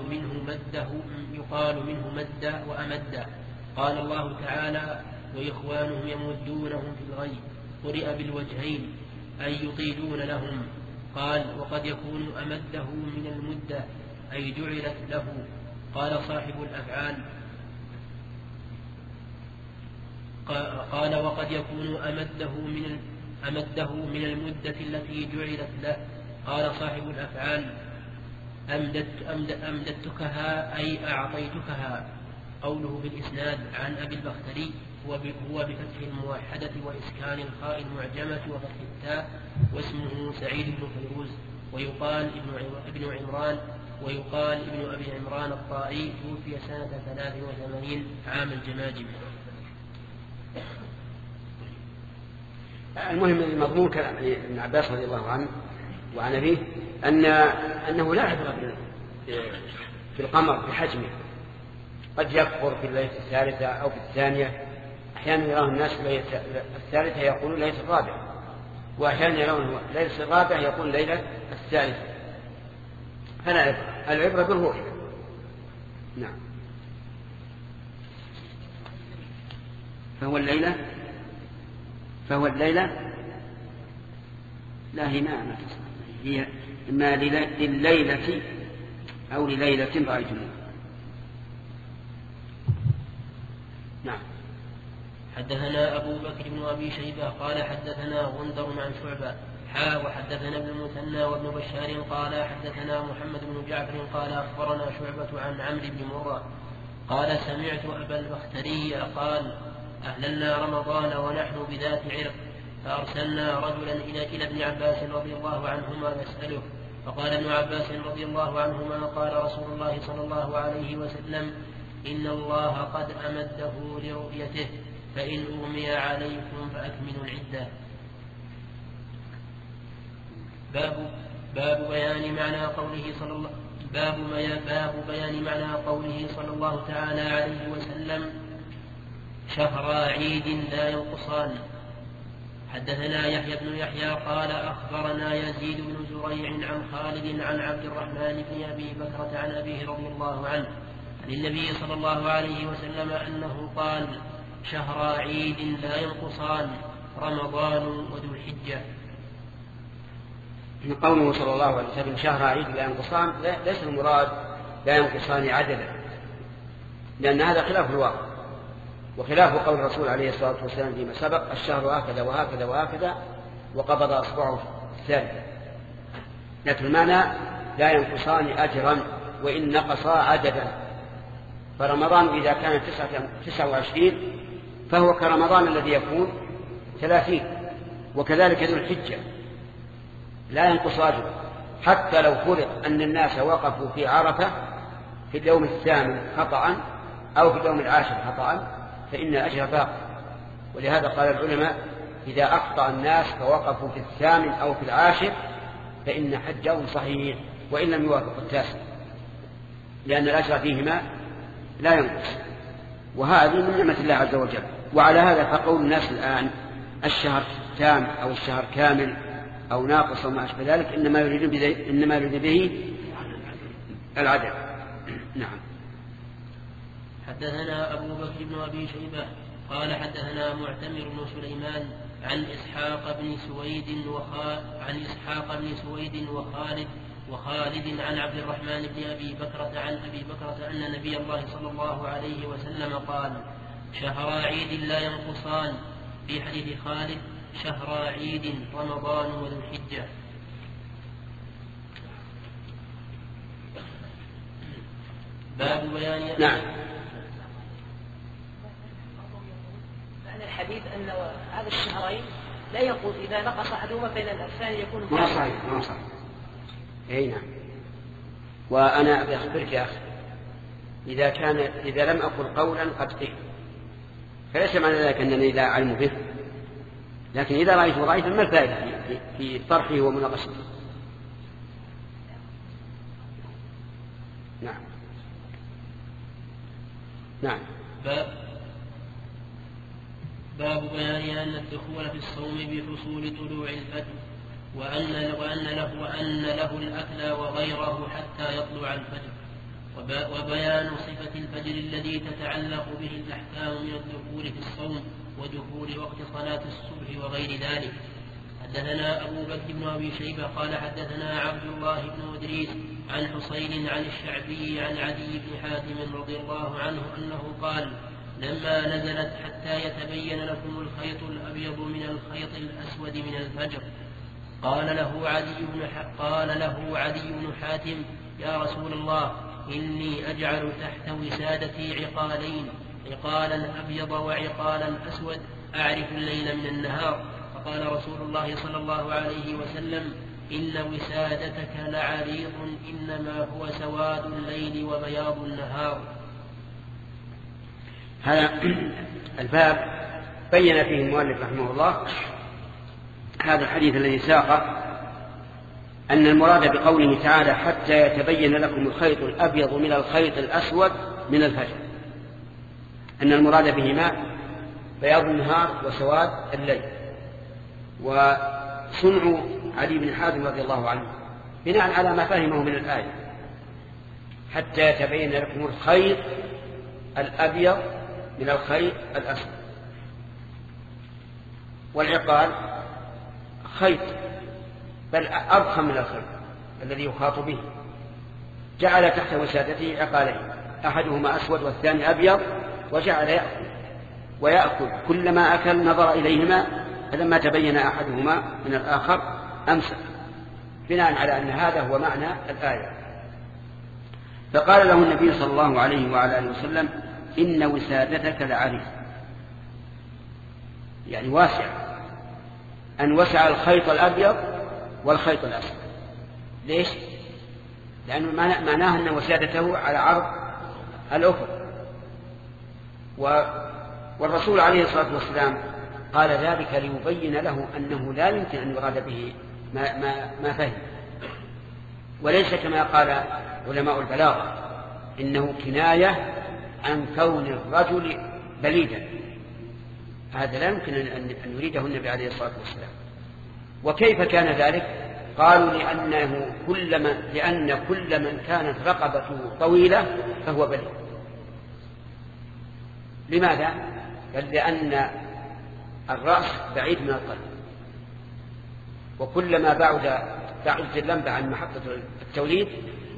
منه مد وأمد. قال الله تعالى وإخوانهم يمدونهم في الغي. قرئ بالوجهين أي يطيلون لهم. قال وقد يكون أمده من المدة أي جعلت له. قال صاحب الأفعال قال وقد يكون أمده من المدة التي جعلت له. قال صاحب الأفعال أمددتكها أي أعطيتكها. قوله بالإسناد عن أبي البختري هو بفتح الموحدة وإسكان الخاء المعجمة وفتح التاء واسمه سعيد بن فيروز ويقال ابن عمران ويقال ابن أبي عمران الطائي توفي سنة 83 عام الجماجم. المهم المضمون كلام ابن عباس رضي الله عنه وعن أبيه أنه لا عبرة في القمر بحجمه. قد يكبر في الليلة الثالثة أو في الثانية. أحيانا يراه الناس الليلة الثالثة يقولون ليلة الرابعة، وأحيانا يرونه ليلة الرابعة يقول ليلة الثالثة. فلا العبرة بالرؤية. نعم. فهو الليلة لا هي ما هي إما لليلة أو لليلة رأيتموها. نعم. حدثنا أبو بكر بن أبي شيبة قال حدثنا غندر عن شعبة وحدثنا ابن المثنى وابن بشار قال حدثنا محمد بن جعفر قال أخبرنا شعبة عن عمرو بن مرة قال سمعت أبا البختري قال أهللنا رمضان ونحن بذات عرق فأرسلنا رجلا إلى ابن عباس رضي الله عنهما يسأله فقال ابن عباس رضي الله عنهما قال رسول الله صلى الله عليه وسلم إن الله قد أمده لرؤيته فإن أغمي عليكم فأكملوا العدة. باب بيان معنى قوله صلى الله تعالى عليه وسلم شهر عيد لا ينقصان. حدثنا يحيى بن يحيى قال أخبرنا يزيد بن زريع عن خالد عن عبد الرحمن بن أبي بكرة عن أبيه رضي الله عنه عن النبي صلى الله عليه وسلم أنه قال شهر عيد لا ينقصان رمضان وذو الحجة. من قوله صلى الله عليه وسلم شهر عيد لا ينقصان ليس المراد لا ينقصان عددا، لأن هذا خلاف الواقع وخلاف قول الرسول عليه الصلاة والسلام فيما سبق الشهر هكذا وهكذا وهكذا وقبض أصبعه الثالثة، لكن المعنى لا ينقصان أجرا وإن نقصا عددا. فرمضان إذا كان 29 فهو كرمضان الذي يكون 30، وكذلك ذو الحجة لا ينقص أجرا حتى لو فرض أن الناس وقفوا في عرفة في اليوم الثامن خطأ أو في اليوم العاشر خطأ فإن الأجر باق. ولهذا قال العلماء إذا أخطأ الناس فوقفوا في الثامن أو في العاشر فإن حجهم صحيح وإن لم يوافق التاسع، لأن الأجر فيهما لا ينقص، وهذه من نعمة الله عز وجل. وعلى هذا فقول الناس الآن الشهر تام أو الشهر كامل أو ناقص وما أشبه ذلك إنما يريد به العدد. نعم. حدثنا أبو بكر بن أبي شيبة قال حدثنا معتمر بن سليمان عن إسحاق بن سويد وخالد عن عبد الرحمن بن أبي بكرة عن أبي بكرة أن نبي الله صلى الله عليه وسلم قال شهر عيد لا ينقصان. في حديث خالد شهر عيد رمضان وذو الحجة. باب بيان نعم. معنى الحديث أن هذا الشهرين لا يقول إذا نقص أحدهما فإن الثاني يكون ما صحيح. أي نعم. وأنا أبي أخبرك يا أخي إذا لم أقل قولا قد قيل فليس معنى ذلك أنني لا أعلم به، لكن إذا رأيته ضعيفا ما الفائدة في طرحه ومناقشته. نعم. باب بيان أن الدخول في الصوم بحصول طلوع الفجر وأن له الأكل وغيره حتى يطلع الفجر، وبيان صفة الفجر الذي تتعلق به الأحكام من الدخول في الصوم ودخول وقت صلاة الصبح وغير ذلك. حدثنا أبو بكر بن أبي شيبة قال حدثنا عبد الله بن إدريس عن حسين عن الشعبي عن عدي بن حاتم رضي الله عنه أنه قال لما نزلت حتى يتبين لكم الخيط الأبيض من الخيط الأسود من الفجر قال له عدي بن حاتم يا رسول الله إني أجعل تحت وسادتي عقالين، عقالا أبيض وعقالا أسود أعرف الليل من النهار. فقال رسول الله صلى الله عليه وسلم إن وسادتك لعريض إنما هو سواد الليل وبياض النهار. هذا الباب بين فيه المؤلف رحمه الله هذا الحديث الذي ساقه أن المراد بقوله تعالى حتى يتبين لكم الخيط الأبيض من الخيط الأسود من الفجر أن المراد بهما بياض النهار وسواد الليل. وصنع علي بن حاتم رضي الله عنه بناء على ما فهمه من الآية حتى يتبين لكم الخيط الأبيض من الخيط الأسود. والعقال خيط بل أضخم من الخيط الذي يخاط به، جعل تحت وسادته عقالين أحدهما أسود والثاني أبيض وجعل يأكل كلما أكل نظر إليهما فلما تبين أحدهما من الآخر أمسك، بناء على أن هذا هو معنى الآية. فقال له النبي صلى الله عليه وعلى آله وسلم إن وسادتك لعريض، يعني واسع، أن وسع الخيط الأبيض والخيط الأسود. ليش؟ لأنه معناه أن وسادته على عرض الأفق. والرسول عليه الصلاة والسلام قال ذلك ليبين له أنه لا يمكن أن يراد به ما فهم، وليس كما قال علماء البلاغة إنه كناية عن كون الرجل بليدا. هذا لا يمكن أن يريده النبي عليه الصلاة والسلام. وكيف كان ذلك؟ قالوا لأن كل من كانت رقبته طويلة فهو بليد. لماذا؟ بل لأن الرأس بعيد من القلب، وكلما بعدت اللمبة عن محطة التوليد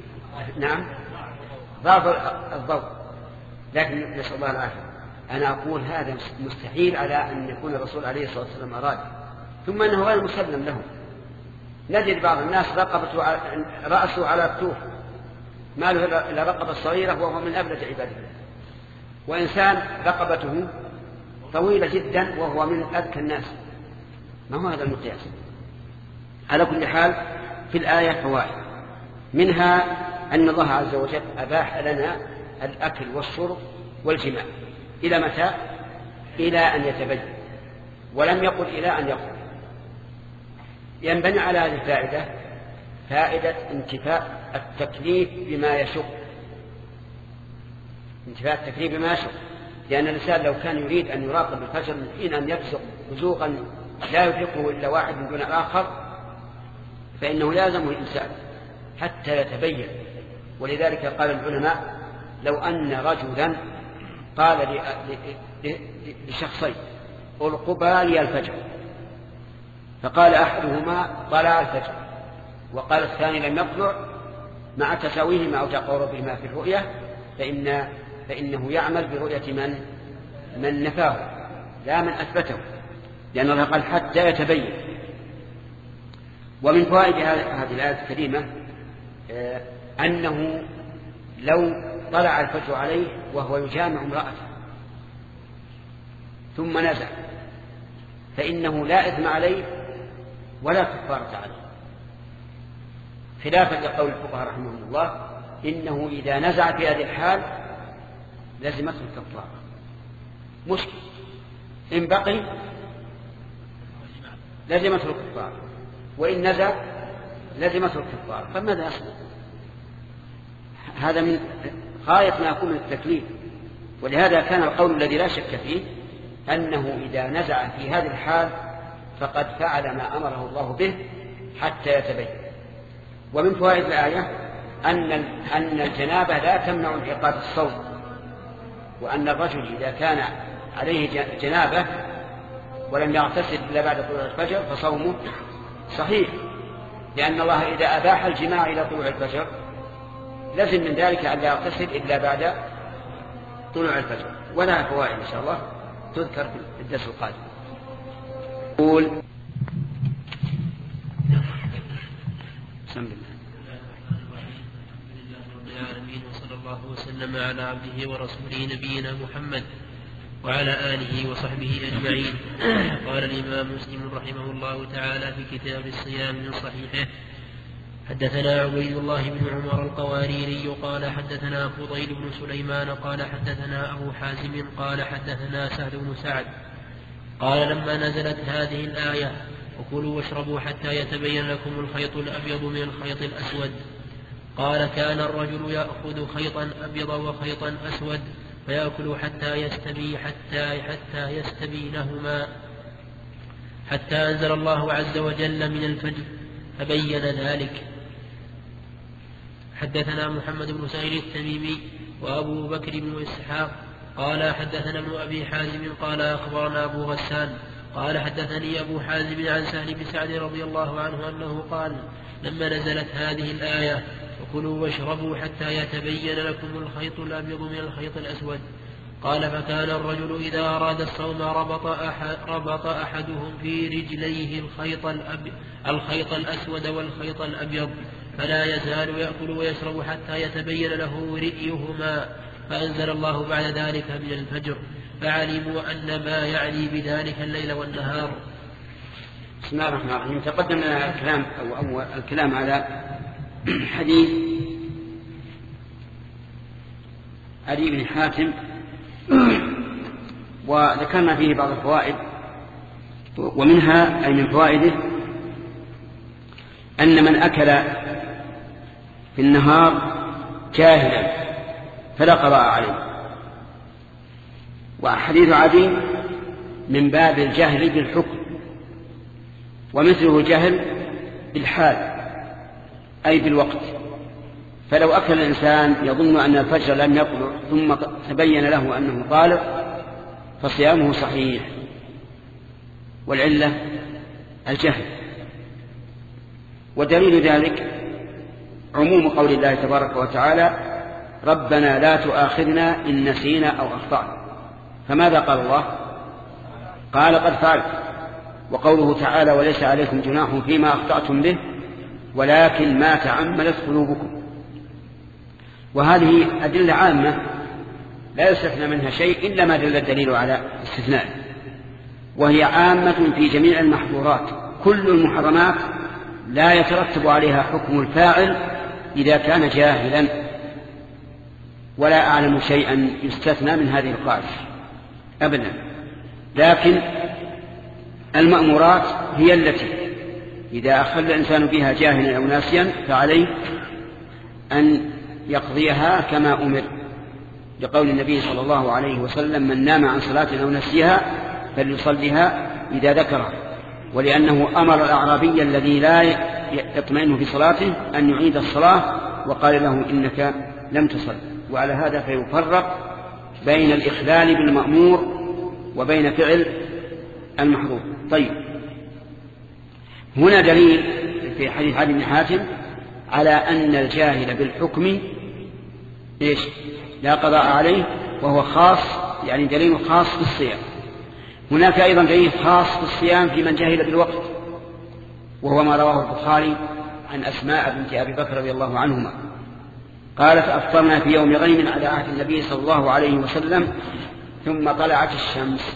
ضعف الضوء. لكن نسأل الله العافية. أنا أقول هذا مستحيل على أن يكون الرسول عليه الصلاة والسلام أراد، ثم أنه غير مسلم له. نجد بعض الناس رأسه على الطوف، ما له إلا رقبة صغيرة وهو من أبلد عباده، وإنسان رقبته طويلة جدا وهو من أذكى الناس. ما هو هذا المقياس؟ على كل حال في الآية فوائد، منها أن الله عز وجل أباح لنا الأكل والشرب والجماع. إلى متى؟ إلى أن يتبين، ولم يقل إلى أن يقل. ينبني على هذه الفائدة فائدة انتفاء التكليف بما يشق، انتفاء التكليف بما يشق، لأن الإنسان لو كان يريد أن يراقب الفجر من حين أن يبزغ بزوغا لا يفرقه إلا واحد من دون الآخر فإنه لازم الإنسان حتى يتبين. ولذلك قال العلماء لو أن رجلا قال لشخصين ارقبا لي الفجر، فقال أحدهما طلع الفجر وقال الثاني لم يطلع، مع تساويهما أو تقاربهما في الرؤية فإنه يعمل برؤية من نفاه لا من أثبته، لأن الله قال حتى يتبين. ومن فوائد هذه الآية الكريمة أنه لو طلع الفجر عليه وهو يجامع امرأته ثم نزع فإنه لا إثم عليه ولا كفارة عليه، خلافا لقول الفقهاء رحمهم الله إنه إذا نزع في هذه الحال لازمته الكفارة. مشكل إن بقي لازمته الكفارة، وإن نزع لازمته الكفارة، فماذا يصنع؟ هذا من غاية ما يكون من التكليف. ولهذا كان القول الذي لا شك فيه أنه إذا نزع في هذه الحال فقد فعل ما أمره الله به حتى يتبين. ومن فوائد الآية أن الجنابة لا تمنع انعقاد الصوم، وأن الرجل إذا كان عليه جنابة ولم يغتسل إلا بعد طلوع الفجر فصومه صحيح، لأن الله إذا أباح الجماع إلى طلوع الفجر لازم من ذلك أن لا يغتسل إلا بعد طلوع الفجر. ولها فوائد إن شاء الله تذكر في الدرس القادم. قول بسم الله رب العالمين، وصلى الله وسلم على عبده ورسوله نبينا محمد وعلى آله وصحبه أجمعين. قال الإمام مسلم رحمه الله تعالى في كتاب الصيام من صحيحه: حدثنا عبيد الله بن عمر القواريري قال حدثنا فضيل بن سليمان قال حدثنا أبو حازم قال حدثنا سهل بن سعد قال لما نزلت هذه الآية: وكلوا واشربوا حتى يتبين لكم الخيط الأبيض من الخيط الأسود، قال: كان الرجل يأخذ خيطا أبيض وخيطا أسود فيأكل حتى يستبينهما، حتى أنزل الله عز وجل من الفجر فبين ذلك. حدثنا محمد بن سعيد التميمي وأبو بكر بن إسحاق قال حدثنا ابن أبي حازم قال أخبرنا أبو غسان قال حدثني أبو حازم عن سهل بن سعد رضي الله عنه أنه قال: لما نزلت هذه الآية: وكلوا واشربوا حتى يتبين لكم الخيط الأبيض من الخيط الأسود، قال: فكان الرجل إذا أراد الصوم ربط أحدهم في رجليه الخيط الأسود والخيط الأبيض، فلا يزال يأكل ويشرب حتى يتبين له رئيهما، فأنزل الله بعد ذلك من الفجر، فعلموا أن ما يعني بذلك الليل والنهار. بسم الله الرحمن الرحيم. تقدم لنا الكلام على حديث علي بن حاتم، وذكرنا فيه بعض الفوائد، ومنها أي من فوائده أن من أكل في النهار جاهلا فلا قضاء عليه. وحديث عدي من باب الجهل بالحكم، ومثله جهل بالحال أي بالوقت. فلو أكل الإنسان يظن أن الفجر لم يطلع ثم تبين له أنه طالع فصيامه صحيح، والعلة الجهل. ودليل ذلك عموم قول الله تبارك وتعالى: ربنا لا تؤاخذنا إن نسينا أو أخطأنا. فماذا قال الله؟ قال: قد فعلت. وقوله تعالى: وليس عليكم جناح فيما أخطأتم به ولكن ما تعمدت قلوبكم. وهذه أدلة عامة لا يستثنى منها شيء إلا ما دل الدليل على استثناء، وهي عامة في جميع المحظورات. كل المحرمات لا يترتب عليها حكم الفاعل إذا كان جاهلا، ولا أعلم شيئا يستثنى من هذه القاعدة أبدا. لكن المأمورات هي التي إذا أخل الإنسان بها جاهلا أو ناسيا فعليه أن يقضيها كما أمر، لقول النبي صلى الله عليه وسلم: من نام عن صلاة أو نسيها فليصلها إذا ذكرها. ولأنه أمر الأعرابي الذي لا يطمئن في صلاته أن يعيد الصلاة وقال له: إنك لم تصل. وعلى هذا فيفرق بين الإخلال بالمأمور وبين فعل المحظور. طيب، هنا دليل في حديث علي بن حاتم على أن الجاهل بالحكم إيش؟ لا قضاء عليه، وهو خاص، يعني دليل خاص بالصيام. هناك أيضا دليل خاص بالصيام في من جاهل بالوقت، وهو ما رواه البخاري عن أسماء بنت أبي بكر رضي الله عنهما قالت: أفطرنا في يوم غيم على عهد النبي صلى الله عليه وسلم ثم طلعت الشمس،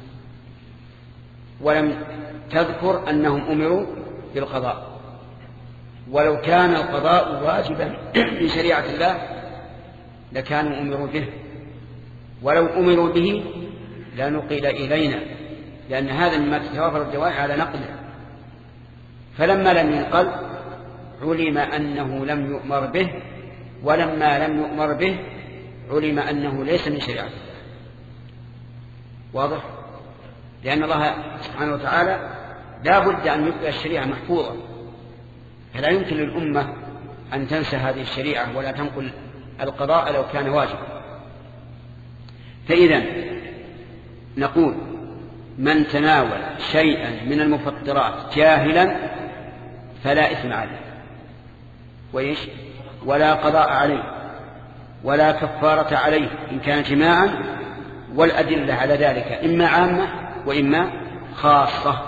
ولم تذكر أنهم أمروا بالقضاء. ولو كان القضاء واجبا من شريعة الله لكانوا أمروا به، ولو أمروا به لنقل إلينا، لأن هذا مما تتوافر الدواعي على نقله. فلما لم ينقل علم أنه لم يؤمر به، ولما لم يؤمر به علم أنه ليس من شريعة الله. واضح؟ لأن الله سبحانه وتعالى لا بد أن يبقى الشريعة محفوظة، فلا يمكن للأمة أن تنسى هذه الشريعة ولا تنقل القضاء لو كان واجبا. فإذا نقول: من تناول شيئا من المفطرات جاهلا فلا إثم عليه، وإيش؟ ولا قضاء عليه ولا كفارة عليه إن كان جماعا. والأدلة على ذلك إما عامة وإما خاصة.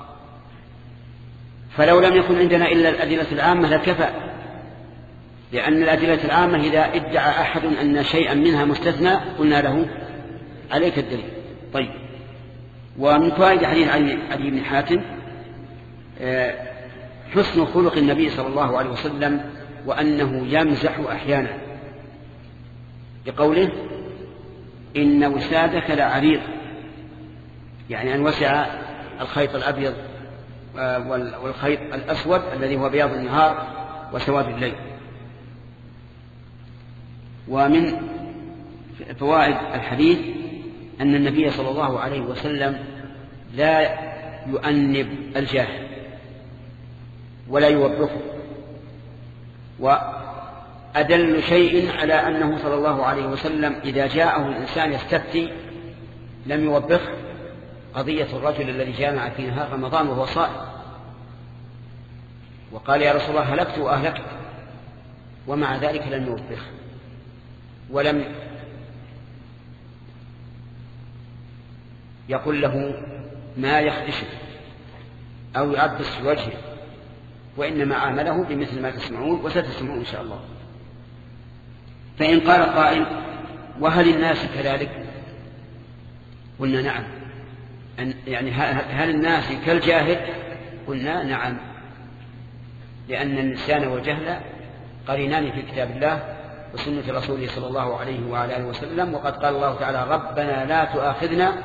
فلو لم يكن عندنا إلا الأدلة العامة لكفى، لأن الأدلة العامة إذا ادعى أحد أن شيئا منها مستثنى قلنا له: عليك الدليل. طيب، ومن فوائد حديث علي بن حاتم حسن خلق النبي صلى الله عليه وسلم، وأنه يمزح أحيانا، لقوله: إن وسادك لعريض، يعني أن وسع الخيط الأبيض والخيط الأسود الذي هو بياض النهار وسواد الليل. ومن فوائد الحديث أن النبي صلى الله عليه وسلم لا يؤنب الجاهل ولا يوبخه. وأدل شيء على أنه صلى الله عليه وسلم إذا جاءه الإنسان يستفتي لم يوبخه قضية الرجل الذي جامع في نهار رمضان وهو صائم وقال: يا رسول الله هلكت وأهلكت، ومع ذلك لم يوبخه ولم يقول له ما يخدشه أو يعبس في وجهه، وإنما عامله بمثل ما تسمعون وستسمعون إن شاء الله. فإن قال قائل: وهل الناس كذلك؟ قلنا: نعم. يعني هل الناس كالجاهل؟ قلنا: نعم، لأن النسيان والجهل قرينان في كتاب الله وسنة رسوله صلى الله عليه وعلى آله وسلم. وقد قال الله تعالى ربنا لا تؤاخذنا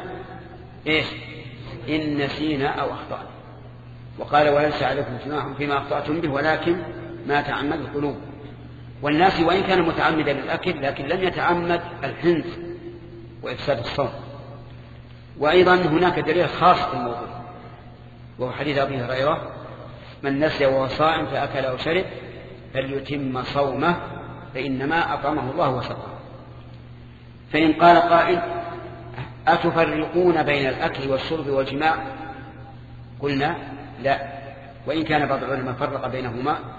إن نسينا أو أخطأنا. وقال وليس عليكم جناح فيما أخطأتم به ولكن ما تعمد القلوب. والناس وإن كان متعمدا للأكل لكن لم يتعمد الحنث وإفساد الصوم. وأيضا هناك دليل خاص في الموضوع وهو حديث أبي هريرة من نسي وهو صائم فأكل أو شرب فليتم صومه فإنما أطعمه الله وسقاه. فإن قال قائل أتفرقون بين الأكل والشرب والجماع؟ قلنا لا، وإن كان بعض العلماء فرق بينهما